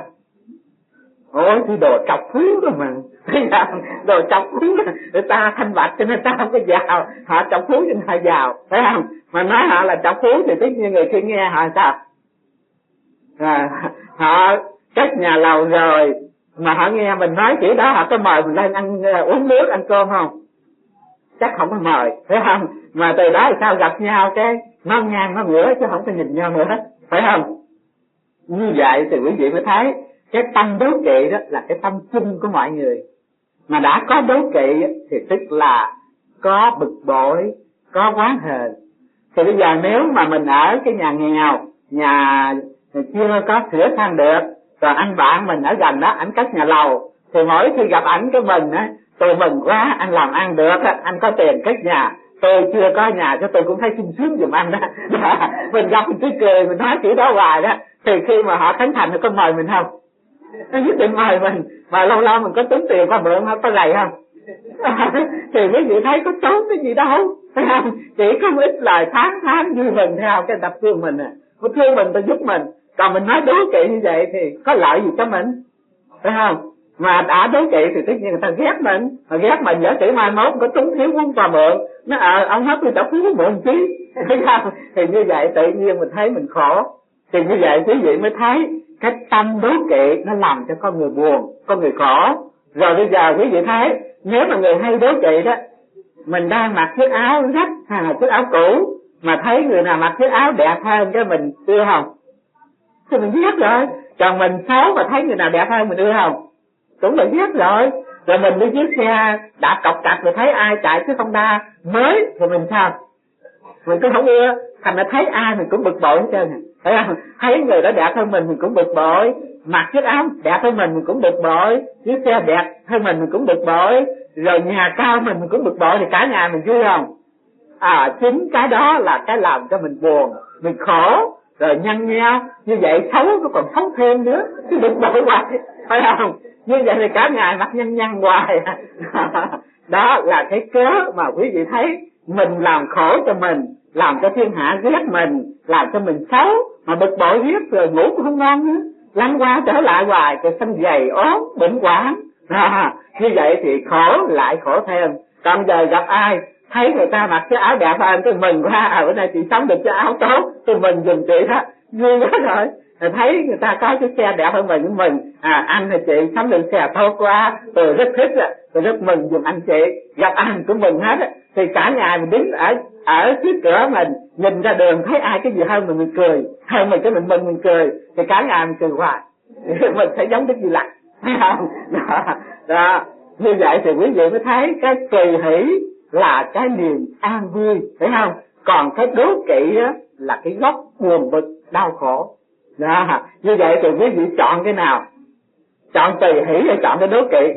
Ôi cái đồ chọc phú đó mà, đồ chọc phú đó, người ta thanh bạch cho nên ta không có giàu, họ chọc phú cho nên họ giàu, phải không? Mà nói họ là chọc phú thì tất nhiên người kia nghe họ sao? À, họ cất nhà lầu rồi mà họ nghe mình nói kiểu đó, họ có mời mình lên ăn uống nước ăn cơm không? Chắc không có mời, phải không? Mà từ đó thì sao gặp nhau cái nó ngang nó ngửa chứ không có nhìn nhau nữa hết, phải không? Như vậy thì quý vị mới thấy cái tâm đố kỵ đó là cái tâm chung của mọi người. Mà đã có đố kỵ thì tức là có bực bội, có oán hờn. Thì bây giờ nếu mà mình ở cái nhà nghèo, nhà chưa có sửa sang được, rồi anh bạn mình ở gần đó, anh cất nhà lầu, thì mỗi khi gặp ảnh cái mình á, tôi mừng quá, anh làm ăn được, anh có tiền cất nhà, tôi chưa có nhà cho tôi cũng thấy sung sướng giùm anh đó. Mình gặp mình cứ cười, mình nói chữ đó hoài đó, thì khi mà họ khánh thành nó có mời mình không? Nó nhất định mời mình, mà lâu lâu mình có tốn tiền qua mượn không có lầy không? Thì quý vị thấy có tốn cái gì đâu, phải không? Chỉ có một ít lời tháng tháng vui mình theo cái tập thương mình à, một thương mình ta giúp mình. Còn mình nói đố kỵ như vậy thì có lợi gì cho mình, phải không? Mà đã đố kỵ thì tất nhiên người ta ghét mình, mà ghét mình giả sử mai mốt có túng thiếu muốn qua mượn, nó ờ à, ông hết tôi trả phí mượn chứ, thấy không? Thì như vậy tự nhiên mình thấy mình khổ. Thì như vậy quý vị mới thấy cái tâm đố kỵ nó làm cho con người buồn, con người khổ. Rồi bây giờ quý vị thấy, nếu mà người hay đố kỵ đó, mình đang mặc chiếc áo rách hay là chiếc áo cũ, mà thấy người nào mặc chiếc áo đẹp hơn cái mình ưa không? Thì mình ghét rồi. Còn mình xấu mà thấy người nào đẹp hơn mình ưa không? Cũng là ghét rồi. Rồi mình đi chiếc xe đạp cọc cạch rồi thấy ai chạy chiếc Honda mới thì mình sao? Mình cũng không ưa. Thành ra thấy ai mình cũng bực bội hết trơn, phải không? Thấy người đó đẹp hơn mình mình cũng bực bội, mặc chiếc áo đẹp hơn mình mình cũng bực bội, chiếc xe đẹp hơn mình mình cũng bực bội, rồi nhà cao mình mình cũng bực bội, thì cả nhà mình vui không? À, chính cái đó là cái làm cho mình buồn, mình khổ, rồi nhăn nheo. Như vậy xấu nó còn xấu thêm nữa, chứ bực bội hoài, phải không? Như vậy thì cả ngày mặt nhăn nhăn hoài. Đó là cái cớ mà quý vị thấy mình làm khổ cho mình, làm cho thiên hạ ghét mình, làm cho mình xấu, mà bực bội ghét rồi ngủ cũng không ngon nữa, lăn qua trở lại hoài, rồi xanh gầy ốm bệnh hoạn. À, như vậy thì khổ lại khổ thêm. Còn giờ gặp ai thấy người ta mặc cái áo đẹp hơn cái mừng quá, à bữa nay chị sống được cái áo tốt, tôi mừng giùm chị đó, vui quá rồi. Rồi thấy người ta có cái xe đẹp hơn mình cũng mừng, à anh hay chị sống được xe tốt quá, tôi rất thích á, tôi rất mừng giùm anh chị. Gặp anh cũng mừng hết á. Thì cả nhà mình đứng ở ở trước cửa mình, nhìn ra đường thấy ai cái gì hơn mình mình cười, hơn mình cái mình mừng mình cười, thì cả nhà mình cười hoài. Mình sẽ giống Đức Di Lặc, thấy không? Đó, đó. Như vậy thì quý vị mới thấy cái tùy hỷ là cái niềm an vui, phải không? Còn cái đố kỵ á là cái gốc buồn bực đau khổ. Đó. Như vậy thì quý vị chọn cái nào? Chọn tùy hỷ hay chọn cái đố kỵ?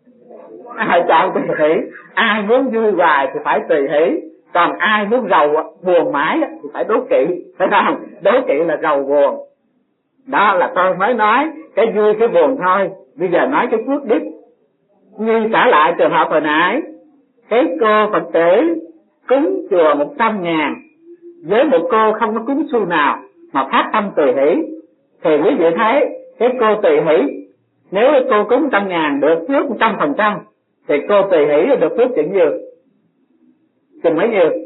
À, chọn tùy hỷ. Ai muốn vui hoài thì phải tùy hỷ, còn ai muốn rầu buồn mãi thì phải đố kỵ, phải không? Đố kỵ là rầu buồn. Đó là tôi mới nói cái vui cái buồn thôi. Bây giờ nói cái phước đức. Như trả lại trường hợp hồi nãy, cái cô Phật tử cúng chùa một trăm ngàn, với một cô không có cúng xu nào mà phát tâm tùy hỷ, thì quý vị thấy cái cô tùy hỷ, nếu cô cúng trăm ngàn được phước một trăm phần trăm, thì cô tùy hỷ được phước chừng nhiêu? Chừng mấy nhiêu?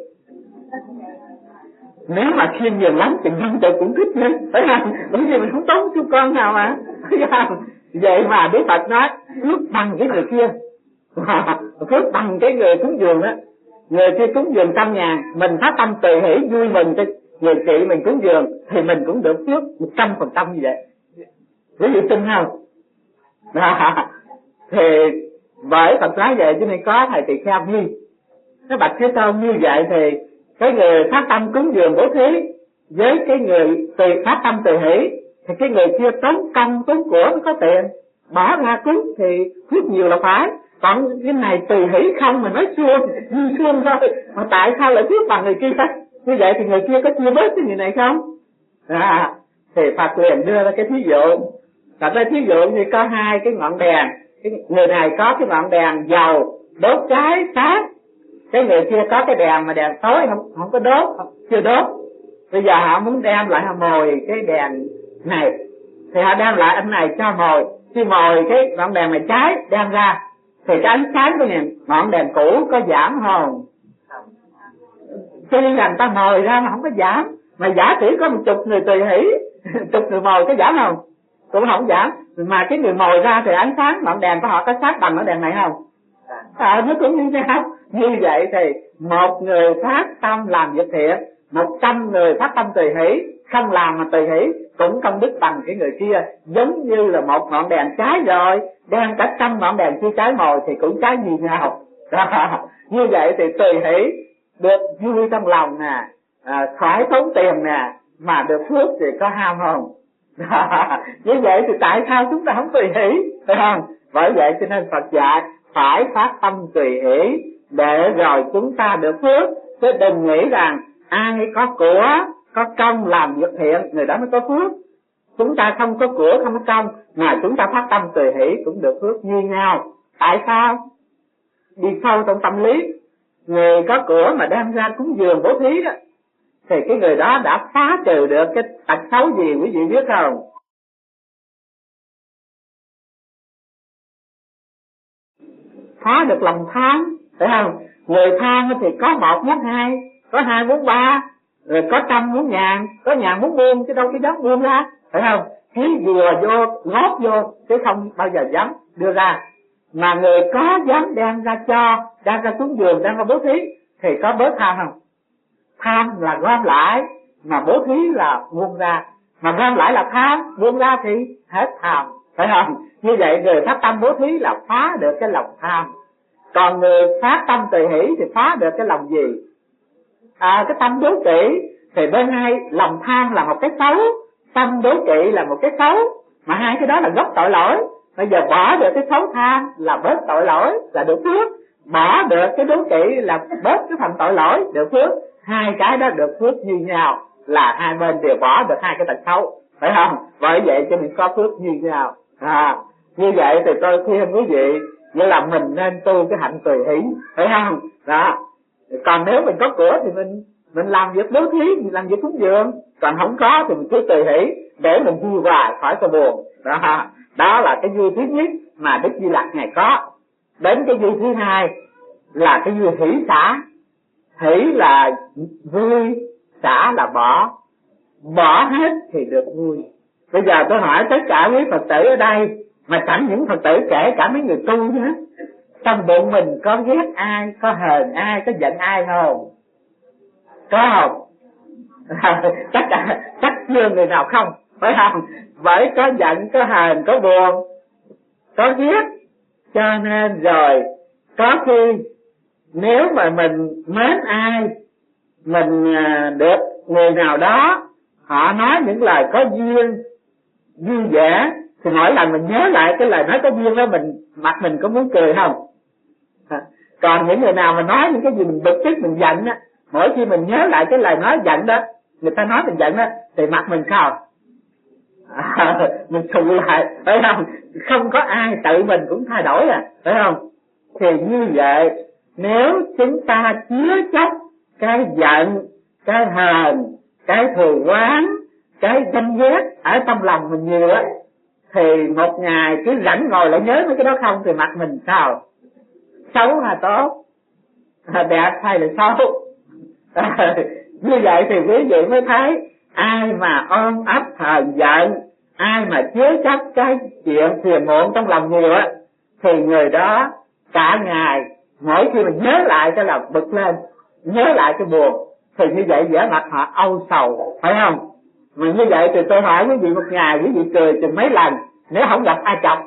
Nếu mà khiêm nhiều lắm chừng năm chục cũng thích nữa, phải không? Bởi vì mình không tốn chú con nào mà, phải không? Vậy mà Đức Phật nói phước bằng cái người kia, phước bằng cái người cúng dường đó. Người kia cúng dường trăm ngàn, mình phát tâm tùy hỷ vui mình cho người chị mình cúng dường, thì mình cũng được phước một trăm phần trăm như vậy. Quý vị tin không? Đó. Thì bởi Phật nói vậy cho nên có thầy tỳ kheo nghi. Nó bạch Thế Tôn, như vậy thì cái người phát tâm cúng dường bố thí với cái người tùy phát tâm tùy hỷ, thì cái người kia tốn công tốn của mới có tiền, bỏ ra cúng thì phước nhiều là phải. Còn cái này tùy hỷ không mà nói xuông, vui xuông thôi, mà tại sao lại phước bằng người kia? Như vậy thì người kia có chia bớt cái người này không? À, thì Phật liền đưa ra cái thí dụ. Thật ra thí dụ như có hai cái ngọn đèn, cái người này có cái ngọn đèn dầu đốt cháy sáng, cái người kia có cái đèn mà đèn tối không không có đốt, không, chưa đốt. Bây giờ họ muốn đem lại họ mồi cái đèn này, thì họ đem lại anh này cho mồi. Khi mồi cái ngọn đèn này cháy đem ra, thì cái ánh sáng của ngọn đèn cũ có giảm không? Cho nên là người ta mồi ra mà không có giảm. Mà giả sử có một chục người tùy hỷ, chục người mồi có giảm không? Cũng không giảm. Mà cái người mồi ra thì ánh sáng ngọn đèn của họ có sát bằng ngọn đèn này không? À, nó cũng như nhau. Như vậy thì một người phát tâm làm việc thiện, một trăm người phát tâm tùy hỷ, không làm mà tùy hỷ cũng công đức bằng cái người kia. Giống như là một ngọn đèn cháy rồi, đem cả trăm ngọn đèn chưa cháy mồi thì cũng cháy như nhau. Đó. Như vậy thì tùy hỷ được vui trong lòng nè, à, khỏi tốn tiền nè, mà được phước thì có ham không? Đó. Như vậy thì tại sao chúng ta không tùy hỷ, phải không? Bởi vậy cho nên Phật dạy phải phát tâm tùy hỷ để rồi chúng ta được phước. Chứ đừng nghĩ rằng ai có của, có công làm việc thiện, người đó mới có phước. Chúng ta không có của, không có công, mà chúng ta phát tâm tùy hỷ cũng được phước như nhau. Tại sao? Đi sâu trong tâm lý, người có của mà đem ra cúng dường bố thí đó, thì cái người đó đã phá trừ được cái tật xấu gì quý vị biết không? Phá được lòng tham, phải không? Người tham thì có một muốn hai, có hai muốn ba, rồi có trăm muốn ngàn, có ngàn muốn buông, chứ đâu có dám buông ra, phải không? Thí vừa vô, ngót vô, chứ không bao giờ dám đưa ra. Mà người có dám đem ra cho, đem ra cúng dường, đem ra bố thí, thì có bớt tham không? Tham là gom lại, mà bố thí là buông ra. Mà gom lại là tham, buông ra thì hết tham, phải không? Như vậy người phát tâm bố thí là phá được cái lòng tham. Còn người phát tâm tùy hỷ thì phá được cái lòng gì? À, cái tâm đố kỵ. Thì bên hai, lòng tham là một cái xấu, tâm đố kỵ là một cái xấu, mà hai cái đó là gốc tội lỗi. Bây giờ bỏ được cái xấu tham là bớt tội lỗi, là được phước. Bỏ được cái đố kỵ là bớt cái phần tội lỗi, được phước. Hai cái đó được phước như nhau, là hai bên đều bỏ được hai cái tật xấu, phải không? Bởi vậy cho mình có phước như nhau. À, như vậy thì tôi khuyên quý vị, như là mình nên tu cái hạnh tùy hỷ, phải không? Đó. Còn nếu mình có của thì mình mình làm việc bố thí, mình làm việc cúng dường. Còn không có thì mình cứ tùy hỷ để mình vui hoài, khỏi có buồn. Đó. Đó là cái vui thứ nhất mà Đức Di Lặc Ngài có. Đến cái vui thứ hai là cái vui hỷ xả. Hỷ là vui, xả là bỏ. Bỏ hết thì được vui. Bây giờ tôi hỏi tất cả quý Phật tử ở đây, mà chẳng những Phật tử, kể cả mấy người tu nữa, trong bụng mình có ghét ai, có hờn ai, có giận ai không? Có không? Chắc cả, chắc chưa người nào không, phải không? Bởi có giận, có hờn, có buồn, có ghét. Cho nên rồi có khi nếu mà mình mến ai, mình được người nào đó họ nói những lời có duyên, vui vẻ, thì mỗi lần mình nhớ lại cái lời nói có duyên đó, mình mặt mình có muốn cười không? À, còn những người nào mà nói những cái gì mình bực tức, mình giận á, mỗi khi mình nhớ lại cái lời nói giận đó, người ta nói mình giận đó, thì mặt mình sao? À, mình thù lại, phải không? Không có ai, tự mình cũng thay đổi à, phải không? Thì như vậy, nếu chúng ta chứa chấp cái giận, cái hờn, cái thù oán, cái ganh ghét ở trong lòng mình nhiều á, thì một ngày cứ rảnh ngồi lại nhớ mấy cái đó không, thì mặt mình sao? Xấu hay tốt? Đẹp hay là xấu? À, như vậy thì quý vị mới thấy ai mà ôm ấp hờn giận, ai mà chứa chấp cái chuyện phiền muộn trong lòng nhiều á, thì người đó cả ngày mỗi khi mình nhớ lại cái là bực lên, nhớ lại cái buồn, thì như vậy vẻ mặt họ âu sầu, phải không? Mà như vậy thì tôi hỏi quý vị, một ngày quý vị cười chừng mấy lần nếu không gặp ai chọc?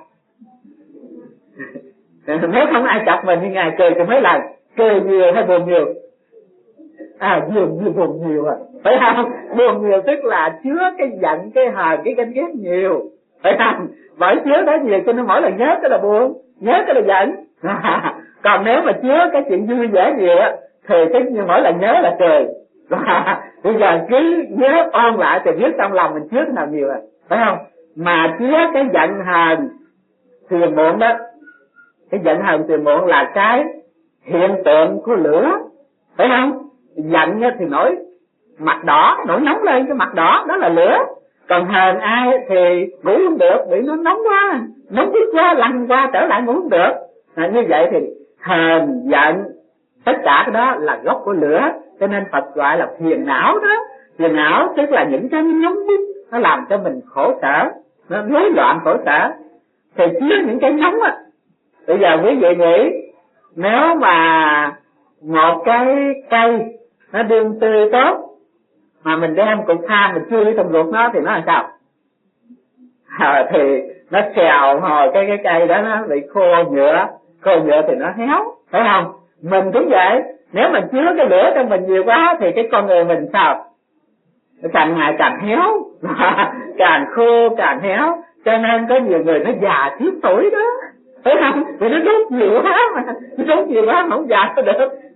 Nếu không ai chọc mình, như ngày cười chừng mấy lần? Cười nhiều hay buồn nhiều? À, buồn nhiều, buồn nhiều à, phải không? Buồn nhiều tức là chứa cái giận, cái hờn, cái ganh ghét nhiều, phải không? Bởi chứa đó nhiều cho nên mỗi lần nhớ cái là buồn, nhớ cái là giận. À, còn nếu mà chứa cái chuyện vui vẻ nhiều á, thì cái mỗi lần nhớ là cười. À, bây giờ cứ nhớ ôn lại thì biết trong lòng mình chứa cái nào nhiều à, phải không? Mà chứa cái giận hờn phiền muộn đó, cái giận hờn phiền muộn là cái hiện tượng của lửa, phải không? Giận thì nổi mặt đỏ, nổi nóng lên, cái mặt đỏ đó là lửa. Còn hờn ai thì ngủ không được, bị nó nóng quá, nóng bức quá, lăn qua trở lại ngủ không được. À, như vậy thì hờn giận tất cả cái đó là gốc của lửa, cho nên Phật gọi là phiền não đó. Phiền não tức là những cái nóng bức, nó làm cho mình khổ sở, nó rối loạn khổ sở. Thì chứa những cái nóng á, bây giờ quý vị nghĩ nếu mà một cái cây nó đương tươi tốt mà mình đem cục than mình chui trong ruột nó thì nó làm sao? À, thì nó xèo hồi cái cái cây đó nó bị khô nhựa, khô nhựa thì nó héo, phải không? Mình cũng vậy, nếu mình chứa cái lửa trong mình nhiều quá thì cái con người mình sao? Nó càng ngày càng héo, càng khô càng héo, cho nên có nhiều người nó già thiếu tuổi đó, phải không? Vì nó đốt nhiều quá mà, nó đốt nhiều quá mà không già có được.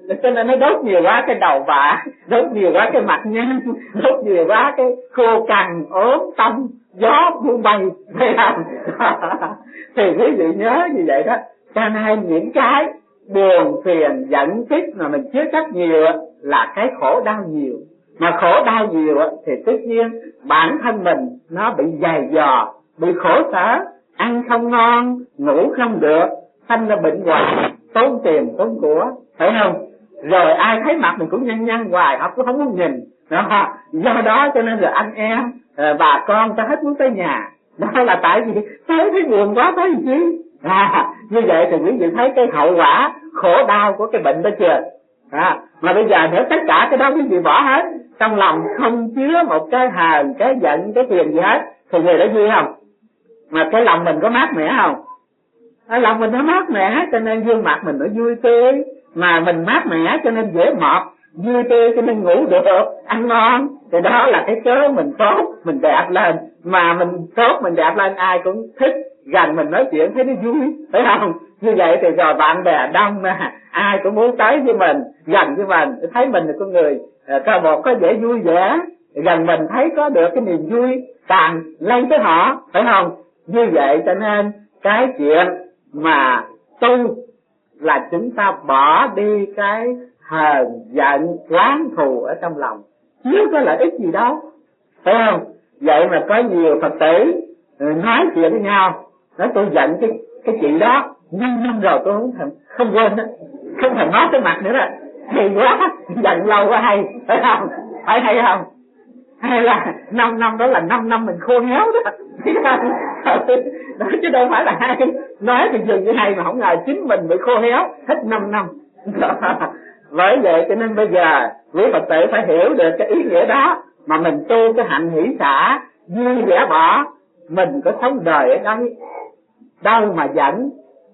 cho nên nó đốt nhiều quá cái đầu bạ, đốt nhiều quá cái mặt nhăn, đốt nhiều quá cái khô cằn ốm tông gió buông bay, thấy không? Thì quý vị nhớ như vậy đó. Cho nên những cái buồn phiền giận tích mà mình chứa chấp nhiều là cái khổ đau nhiều. Mà khổ đau nhiều thì tất nhiên bản thân mình nó bị dày dò, bị khổ sở, ăn không ngon, ngủ không được, sanh ra bệnh hoài, tốn tiền tốn của, phải không? Rồi ai thấy mặt mình cũng nhăn nhăn hoài, họ cũng không muốn nhìn. Đó. Do đó cho nên là anh em, bà con ta hết muốn tới nhà. Đó là tại vì tới thấy buồn quá tới gì chứ. À, như vậy thì quý vị thấy cái hậu quả khổ đau của cái bệnh đó chưa? À, mà bây giờ nếu tất cả cái đó quý vị bỏ hết, trong lòng không chứa một cái hờn, cái giận, cái phiền gì hết, thì người đó vui không? Mà cái lòng mình có mát mẻ không? À, lòng mình nó mát mẻ cho nên gương mặt mình nó vui tươi, mà mình mát mẻ cho nên dễ mọt, vui tươi cho nên ngủ được, ăn ngon. Thì đó là cái cớ mình tốt, mình đẹp lên. Mà mình tốt, mình đẹp lên ai cũng thích, gần mình nói chuyện thấy nó vui, phải không? Như vậy thì rồi bạn bè đông mà, ai cũng muốn tới với mình, gần với mình, thấy mình là con người có một có vẻ vui vẻ, gần mình thấy có được cái niềm vui, càng lên tới họ, phải không? Như vậy cho nên cái chuyện mà tu là chúng ta bỏ đi cái hờn giận oán thù ở trong lòng, chứ có lợi ích gì đâu, phải không? Vậy mà có nhiều Phật tử nói chuyện với nhau, nói tôi giận cái cái chuyện đó năm năm rồi tôi không thèm không quên đó, không thèm nói tới mặt nữa đó, hay quá, giận lâu quá hay, phải không? Phải hay không? Hay là năm năm đó là năm năm mình khôn héo đó, đó chứ đâu phải là hay. Nói thì dừng như hay mà không ngờ chính mình bị khô héo hết năm năm. Bởi vậy cho nên bây giờ quý Phật tử phải hiểu được cái ý nghĩa đó, mà mình tu cái hạnh hỷ xả, vui vẻ bỏ, mình có sống đời ở đây đâu mà giận.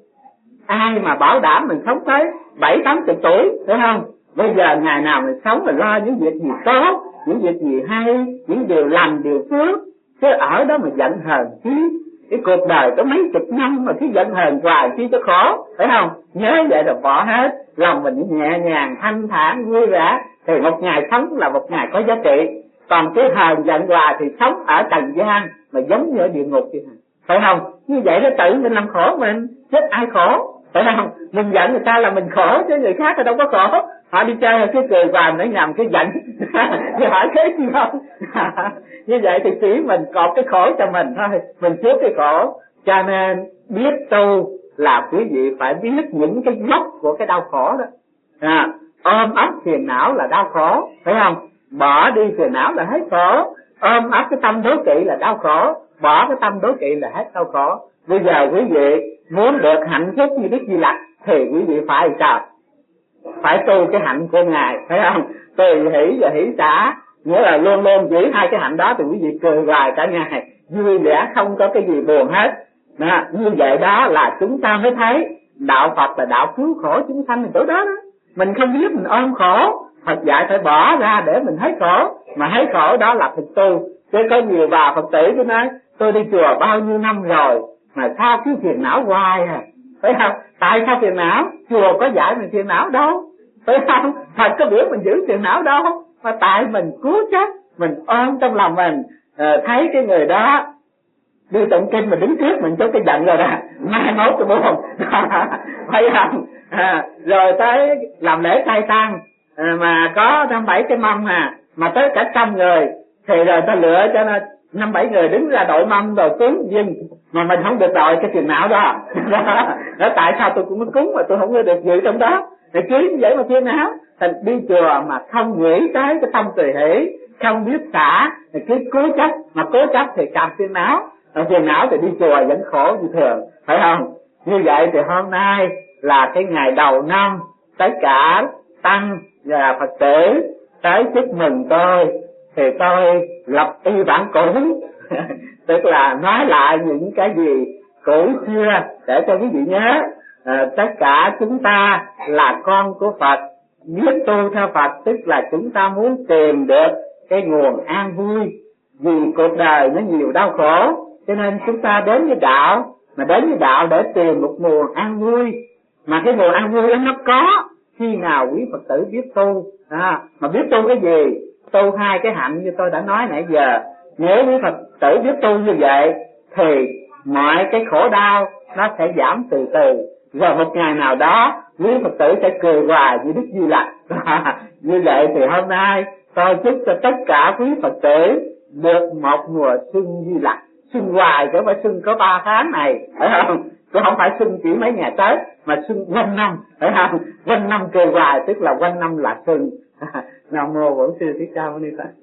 Ai mà bảo đảm mình sống tới bảy tám chục tuổi, phải không? Bây giờ ngày nào mình sống là lo những việc gì tốt, những việc gì hay, những điều lành, điều phước, chứ ở đó mà giận hờn chứ cái cuộc đời có mấy chục năm mà cứ giận hờn hoài chi cho khổ, phải không? Nhớ vậy rồi bỏ hết, lòng mình nhẹ nhàng, thanh thản, vui vẻ, thì một ngày sống là một ngày có giá trị. Còn cái hờn giận hoài thì sống ở trần gian mà giống như ở địa ngục vậy, phải không? Như vậy nó tự mình làm khổ mình, chứ ai khổ, phải không? Mình giận người ta là mình khổ, chứ người khác thì đâu có khổ. Họ đi chơi cái cười vào nó nhầm cái giận thì hỏi thế gì không? Như vậy thì chỉ mình cột cái khổ cho mình thôi, mình trước cái khổ. Cho nên biết tu là quý vị phải biết những cái gốc của cái đau khổ đó. À, ôm ấp phiền não là đau khổ, phải không? Bỏ đi phiền não là hết khổ. Ôm ấp cái tâm đố kỵ là đau khổ, bỏ cái tâm đố kỵ là hết đau khổ. Bây giờ quý vị muốn được hạnh phúc như Đức Di Lặc thì quý vị phải sao? Phải tu cái hạnh của Ngài, phải không? Tùy hỷ và hỷ xả, nghĩa là luôn luôn giữ hai cái hạnh đó thì quý vị cười hoài cả ngày, vui vẻ không có cái gì buồn hết. Đó, như vậy đó là chúng ta mới thấy đạo Phật là đạo cứu khổ chúng sanh. Thì chỗ đó đó mình không biết mình ôm khổ, Phật dạy phải bỏ ra để mình thấy khổ, mà thấy khổ đó là thực tu. Chứ có nhiều bà Phật tử cứ nói tôi đi chùa bao nhiêu năm rồi mà sao cứ phiền não hoài à, phải không? Tại sao phiền não? Chùa có dạy mình phiền não đâu, phải không? Phật có biểu mình giữ phiền não đâu, mà tại mình cố chấp, mình ôm trong lòng mình, à, thấy cái người đó đi tụng kinh mà đứng trước mình cho cái giận rồi đó, mai mốt tôi buồn, phải không? À, rồi tới làm lễ trai tang, à, mà có năm bảy cái mâm à, mà tới cả trăm người, thì rồi ta lựa cho nó năm bảy người đứng ra đội mâm rồi cúng duyên, mà mình không được đội cái phiền não đó. Đó tại sao tôi cũng muốn cúng mà tôi không được dự trong đó, thì cứ như vậy mà phiền não. Thành đi chùa mà không nghĩ tới cái tâm tùy hỷ, không biết xả, thì cứ cố chấp, mà cố chấp thì càng phiền não, mà phiền não thì đi chùa vẫn khổ như thường, phải không? Như vậy thì hôm nay là cái ngày đầu năm, tất cả tăng và Phật tử tới chúc mừng tôi, thì tôi lập y bản cũ, tức là nói lại những cái gì cũ xưa để cho quý vị nhớ. À, tất cả chúng ta là con của Phật, biết tu theo Phật tức là chúng ta muốn tìm được cái nguồn an vui, vì cuộc đời nó nhiều đau khổ, cho nên chúng ta đến với đạo, mà đến với đạo để tìm một nguồn an vui. Mà cái nguồn an vui đó nó có, khi nào quý Phật tử biết tu, à, mà biết tu cái gì? Tu hai cái hạnh như tôi đã nói nãy giờ. Nếu quý Phật tử biết tu như vậy thì mọi cái khổ đau nó sẽ giảm từ từ, rồi một ngày nào đó quý Phật tử sẽ cười hoài như Đức Di Lặc. Như vậy thì hôm nay tôi chúc cho tất cả quý Phật tử được một mùa xuân Di Lặc, xuân hoài, chứ không phải xuân có ba tháng này, phải không? Chứ không phải xuân chỉ mấy ngày Tết, mà xuân quanh năm, phải không? Quanh năm cười hoài tức là quanh năm là xuân. Nam mô Bổn Sư Thích Ca Mâu Ni Phật.